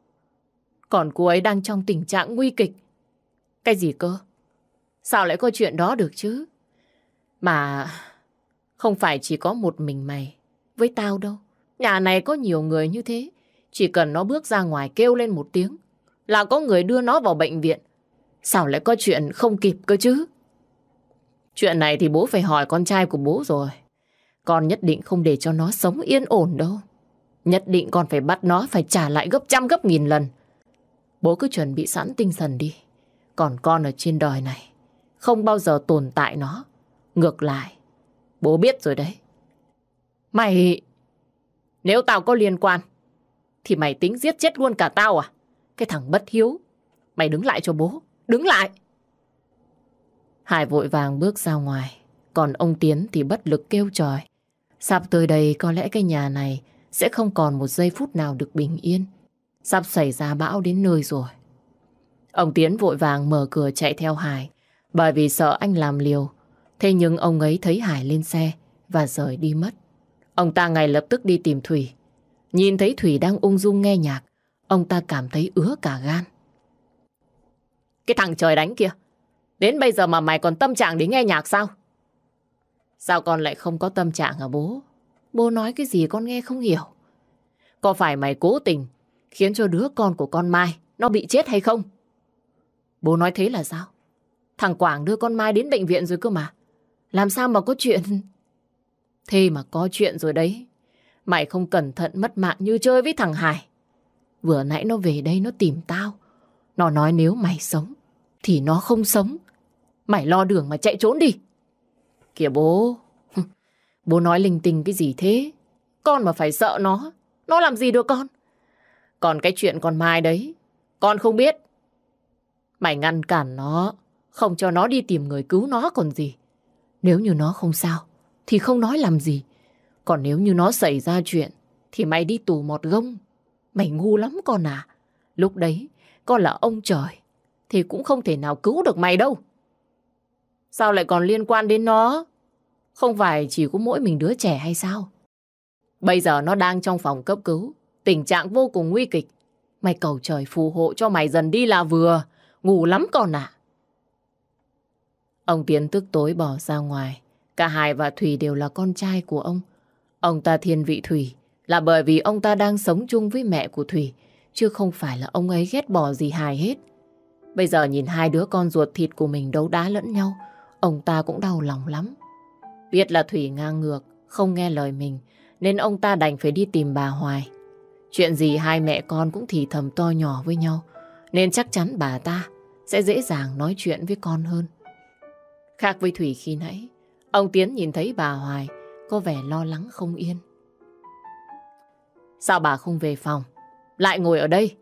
còn cô ấy đang trong tình trạng nguy kịch. Cái gì cơ? Sao lại có chuyện đó được chứ? Mà không phải chỉ có một mình mày với tao đâu. Nhà này có nhiều người như thế. Chỉ cần nó bước ra ngoài kêu lên một tiếng là có người đưa nó vào bệnh viện. Sao lại có chuyện không kịp cơ chứ? Chuyện này thì bố phải hỏi con trai của bố rồi. Con nhất định không để cho nó sống yên ổn đâu. Nhất định con phải bắt nó phải trả lại gấp trăm gấp nghìn lần. Bố cứ chuẩn bị sẵn tinh thần đi. Còn con ở trên đời này không bao giờ tồn tại nó. Ngược lại, bố biết rồi đấy. Mày... Nếu tao có liên quan thì mày tính giết chết luôn cả tao à? Cái thằng bất hiếu. Mày đứng lại cho bố. Đứng lại. Hải vội vàng bước ra ngoài. Còn ông Tiến thì bất lực kêu trời. Sắp tới đây có lẽ cái nhà này sẽ không còn một giây phút nào được bình yên. Sắp xảy ra bão đến nơi rồi. Ông Tiến vội vàng mở cửa chạy theo Hải, bởi vì sợ anh làm liều. Thế nhưng ông ấy thấy Hải lên xe và rời đi mất. Ông ta ngay lập tức đi tìm Thủy. Nhìn thấy Thủy đang ung dung nghe nhạc, ông ta cảm thấy ứa cả gan. Cái thằng trời đánh kia, đến bây giờ mà mày còn tâm trạng để nghe nhạc sao? Sao con lại không có tâm trạng hả bố? Bố nói cái gì con nghe không hiểu. Có phải mày cố tình khiến cho đứa con của con Mai nó bị chết hay không? Bố nói thế là sao? Thằng Quảng đưa con Mai đến bệnh viện rồi cơ mà. Làm sao mà có chuyện? Thế mà có chuyện rồi đấy. Mày không cẩn thận mất mạng như chơi với thằng Hải. Vừa nãy nó về đây nó tìm tao. Nó nói nếu mày sống thì nó không sống. Mày lo đường mà chạy trốn đi. Kìa bố. Bố nói linh tinh cái gì thế? Con mà phải sợ nó làm gì được con? Còn cái chuyện con Mai đấy, con không biết. Mày ngăn cản nó, không cho nó đi tìm người cứu nó còn gì. Nếu như nó không sao thì không nói làm gì. Còn nếu như nó xảy ra chuyện thì mày đi tù một gông. Mày ngu lắm con à. Lúc đấy con là ông trời thì cũng không thể nào cứu được mày đâu. Sao lại còn liên quan đến nó? Không phải chỉ có mỗi mình đứa trẻ hay sao? Bây giờ nó đang trong phòng cấp cứu, tình trạng vô cùng nguy kịch. Mày cầu trời phù hộ cho mày dần đi là vừa. Ngủ lắm con ạ. Ông Tiến tức tối bỏ ra ngoài. Cả Hải và Thủy đều là con trai của ông. Ông ta thiên vị Thủy là bởi vì ông ta đang sống chung với mẹ của Thủy, chứ không phải là ông ấy ghét bỏ gì Hải hết. Bây giờ nhìn hai đứa con ruột thịt của mình đấu đá lẫn nhau, ông ta cũng đau lòng lắm. Biết là Thủy ngang ngược, không nghe lời mình, nên ông ta đành phải đi tìm bà Hoài. Chuyện gì hai mẹ con cũng thì thầm to nhỏ với nhau, nên chắc chắn bà ta sẽ dễ dàng nói chuyện với con hơn. Khác với Thủy khi nãy, ông Tiến nhìn thấy bà Hoài có vẻ lo lắng không yên. Sao bà không về phòng, lại ngồi ở đây?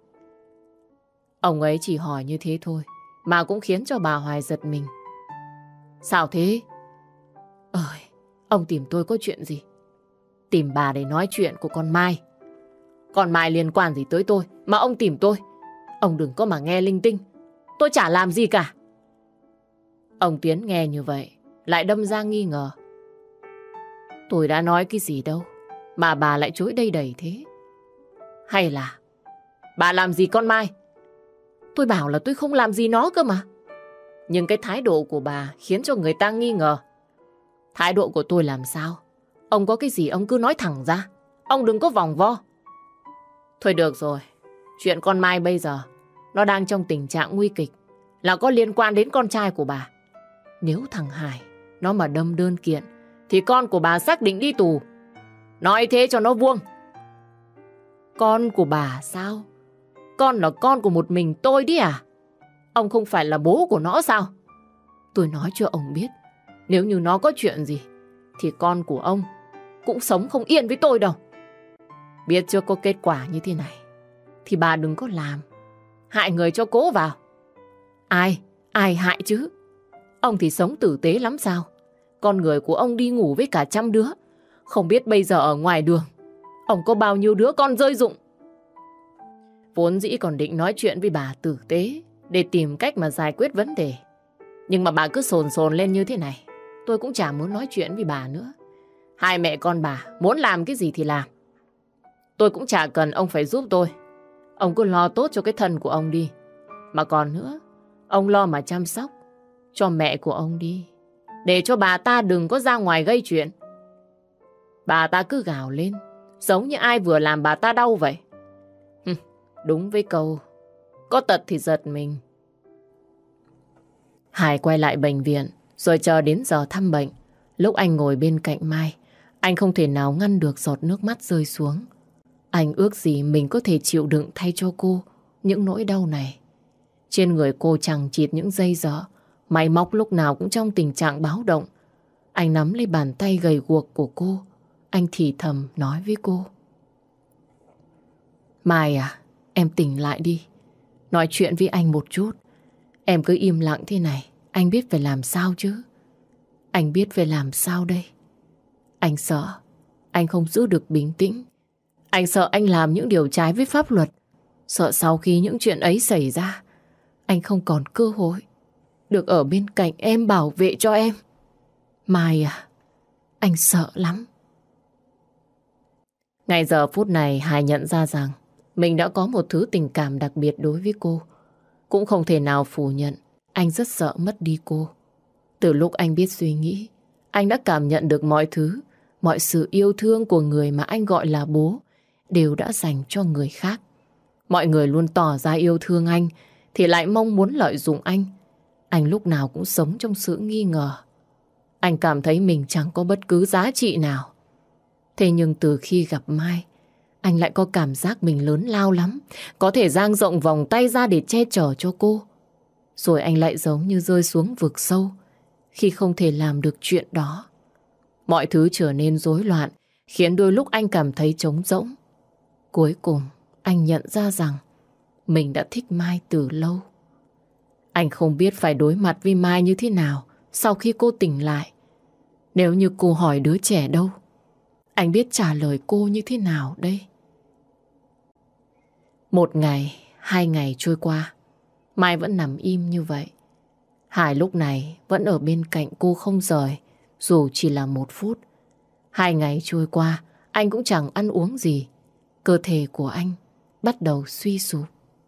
Ông ấy chỉ hỏi như thế thôi, mà cũng khiến cho bà Hoài giật mình. Sao thế? Ông tìm tôi có chuyện gì? Tìm bà để nói chuyện của con Mai. Con Mai liên quan gì tới tôi mà ông tìm tôi? Ông đừng có mà nghe linh tinh. Tôi chả làm gì cả. Ông Tiến nghe như vậy lại đâm ra nghi ngờ. Tôi đã nói cái gì đâu mà bà lại chối đây đầy thế? Hay là bà làm gì con Mai? Tôi bảo là tôi không làm gì nó cơ mà. Nhưng cái thái độ của bà khiến cho người ta nghi ngờ. Thái độ của tôi làm sao? Ông có cái gì ông cứ nói thẳng ra. Ông đừng có vòng vo. Thôi được rồi. Chuyện con Mai bây giờ nó đang trong tình trạng nguy kịch, là có liên quan đến con trai của bà. Nếu thằng Hải nó mà đâm đơn kiện thì con của bà xác định đi tù. Nói thế cho nó vuông. Con của bà sao? Con là con của một mình tôi đi à? Ông không phải là bố của nó sao? Tôi nói cho ông biết, nếu như nó có chuyện gì thì con của ông cũng sống không yên với tôi đâu. Biết chưa, có kết quả như thế này thì bà đừng có làm, hại người cho cố vào. Ai hại chứ? Ông thì sống tử tế lắm sao? Con người của ông đi ngủ với cả trăm đứa. Không biết bây giờ ở ngoài đường ông có bao nhiêu đứa con rơi rụng. Vốn dĩ còn định nói chuyện với bà tử tế để tìm cách mà giải quyết vấn đề. Nhưng mà bà cứ sồn lên như thế này, tôi cũng chả muốn nói chuyện với bà nữa. Hai mẹ con bà muốn làm cái gì thì làm. Tôi cũng chả cần ông phải giúp tôi. Ông cứ lo tốt cho cái thân của ông đi. Mà còn nữa, ông lo mà chăm sóc cho mẹ của ông đi, để cho bà ta đừng có ra ngoài gây chuyện. Bà ta cứ gào lên, Giống như ai vừa làm bà ta đau vậy. Đúng với câu, có tật thì giật mình. Hải quay lại bệnh viện, rồi chờ đến giờ thăm bệnh. Lúc anh ngồi bên cạnh Mai, anh không thể nào ngăn được giọt nước mắt rơi xuống. Anh ước gì mình có thể chịu đựng thay cho cô những nỗi đau này. Trên người cô chằng chịt những dây dở, máy móc lúc nào cũng trong tình trạng báo động. Anh nắm lấy bàn tay gầy guộc của cô. Anh thì thầm nói với cô. Mai à, em tỉnh lại đi. Nói chuyện với anh một chút. Em cứ im lặng thế này, anh biết phải làm sao chứ. Anh biết phải làm sao đây. Anh sợ anh không giữ được bình tĩnh. Anh sợ anh làm những điều trái với pháp luật. Sợ sau khi những chuyện ấy xảy ra, anh không còn cơ hội được ở bên cạnh em bảo vệ cho em. Mai à, anh sợ lắm. Ngay giờ phút này Hải nhận ra rằng mình đã có một thứ tình cảm đặc biệt đối với cô. Cũng không thể nào phủ nhận anh rất sợ mất đi cô. Từ lúc anh biết suy nghĩ, anh đã cảm nhận được mọi thứ, mọi sự yêu thương của người mà anh gọi là bố đều đã dành cho người khác. Mọi người luôn tỏ ra yêu thương anh thì lại mong muốn lợi dụng anh. Anh lúc nào cũng sống trong sự nghi ngờ. Anh cảm thấy mình chẳng có bất cứ giá trị nào. Thế nhưng từ khi gặp Mai, anh lại có cảm giác mình lớn lao lắm, có thể dang rộng vòng tay ra để che chở cho cô. Rồi anh lại giống như rơi xuống vực sâu khi không thể làm được chuyện đó. Mọi thứ trở nên rối loạn, khiến đôi lúc anh cảm thấy trống rỗng. Cuối cùng, anh nhận ra rằng mình đã thích Mai từ lâu. Anh không biết phải đối mặt với Mai như thế nào sau khi cô tỉnh lại. Nếu như cô hỏi đứa trẻ đâu, anh biết trả lời cô như thế nào đây? Một ngày, 2 ngày trôi qua, Mai vẫn nằm im như vậy. Hải lúc này vẫn ở bên cạnh cô không rời, dù chỉ là 1 phút. 2 ngày trôi qua, anh cũng chẳng ăn uống gì. Cơ thể của anh bắt đầu suy sụp.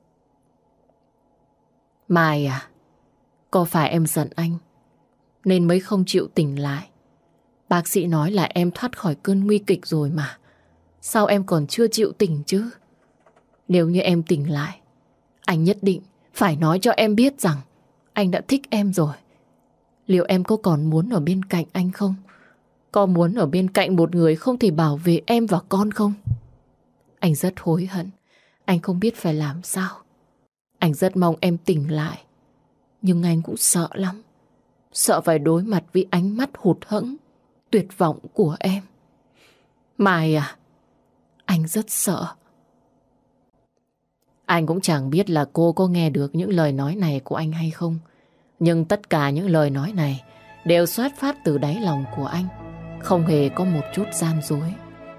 Mai à, có phải em giận anh nên mới không chịu tỉnh lại? Bác sĩ nói là em thoát khỏi cơn nguy kịch rồi mà. Sao em còn chưa chịu tỉnh chứ? Nếu như em tỉnh lại, anh nhất định phải nói cho em biết rằng anh đã thích em rồi. Liệu em có còn muốn ở bên cạnh anh không? Có muốn ở bên cạnh một người không thể bảo vệ em và con không? Anh rất hối hận. Anh không biết phải làm sao. Anh rất mong em tỉnh lại. Nhưng anh cũng sợ lắm. Sợ phải đối mặt với ánh mắt hụt hẫng, tuyệt vọng của em. Mai à, anh rất sợ. Anh cũng chẳng biết là cô có nghe được những lời nói này của anh hay không. Nhưng tất cả những lời nói này đều xuất phát từ đáy lòng của anh. Không hề có một chút gian dối.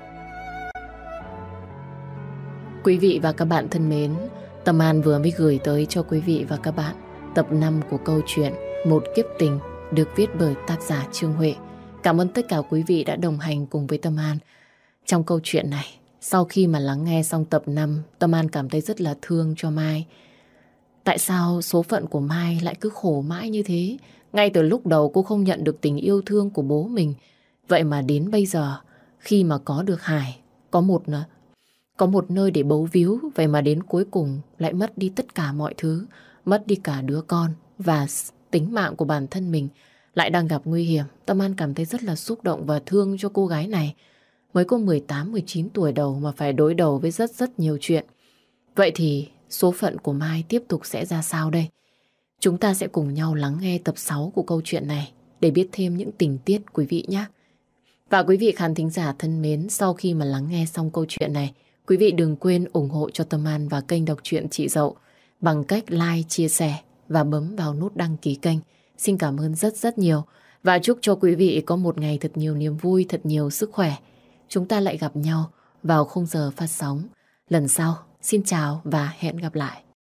Quý vị và các bạn thân mến, Tâm An vừa mới gửi tới cho quý vị và các bạn tập 5 của câu chuyện Một Kiếp Tình được viết bởi tác giả Trương Huệ. Cảm ơn tất cả quý vị đã đồng hành cùng với Tâm An trong câu chuyện này. Sau khi mà lắng nghe xong tập 5, Tâm An cảm thấy rất là thương cho Mai. Tại sao số phận của Mai lại cứ khổ mãi như thế? Ngay từ lúc đầu cô không nhận được tình yêu thương của bố mình. Vậy mà đến bây giờ, khi mà có được Hải, có một nơi để bấu víu, vậy mà đến cuối cùng lại mất đi tất cả mọi thứ, mất đi cả đứa con và tính mạng của bản thân mình lại đang gặp nguy hiểm. Tâm An cảm thấy rất là xúc động và thương cho cô gái này. Mới có 18-19 tuổi đầu mà phải đối đầu với rất nhiều chuyện. Vậy thì số phận của Mai tiếp tục sẽ ra sao đây? Chúng ta sẽ cùng nhau lắng nghe tập 6 của câu chuyện này để biết thêm những tình tiết quý vị nhé. Và quý vị khán thính giả thân mến, sau khi mà lắng nghe xong câu chuyện này, quý vị đừng quên ủng hộ cho Tâm An và kênh Đọc truyện Chị Dậu bằng cách like, chia sẻ và bấm vào nút đăng ký kênh. Xin cảm ơn rất nhiều và chúc cho quý vị có một ngày thật nhiều niềm vui, thật nhiều sức khỏe. Chúng ta lại gặp nhau vào khung giờ phát sóng lần sau. Xin chào và hẹn gặp lại.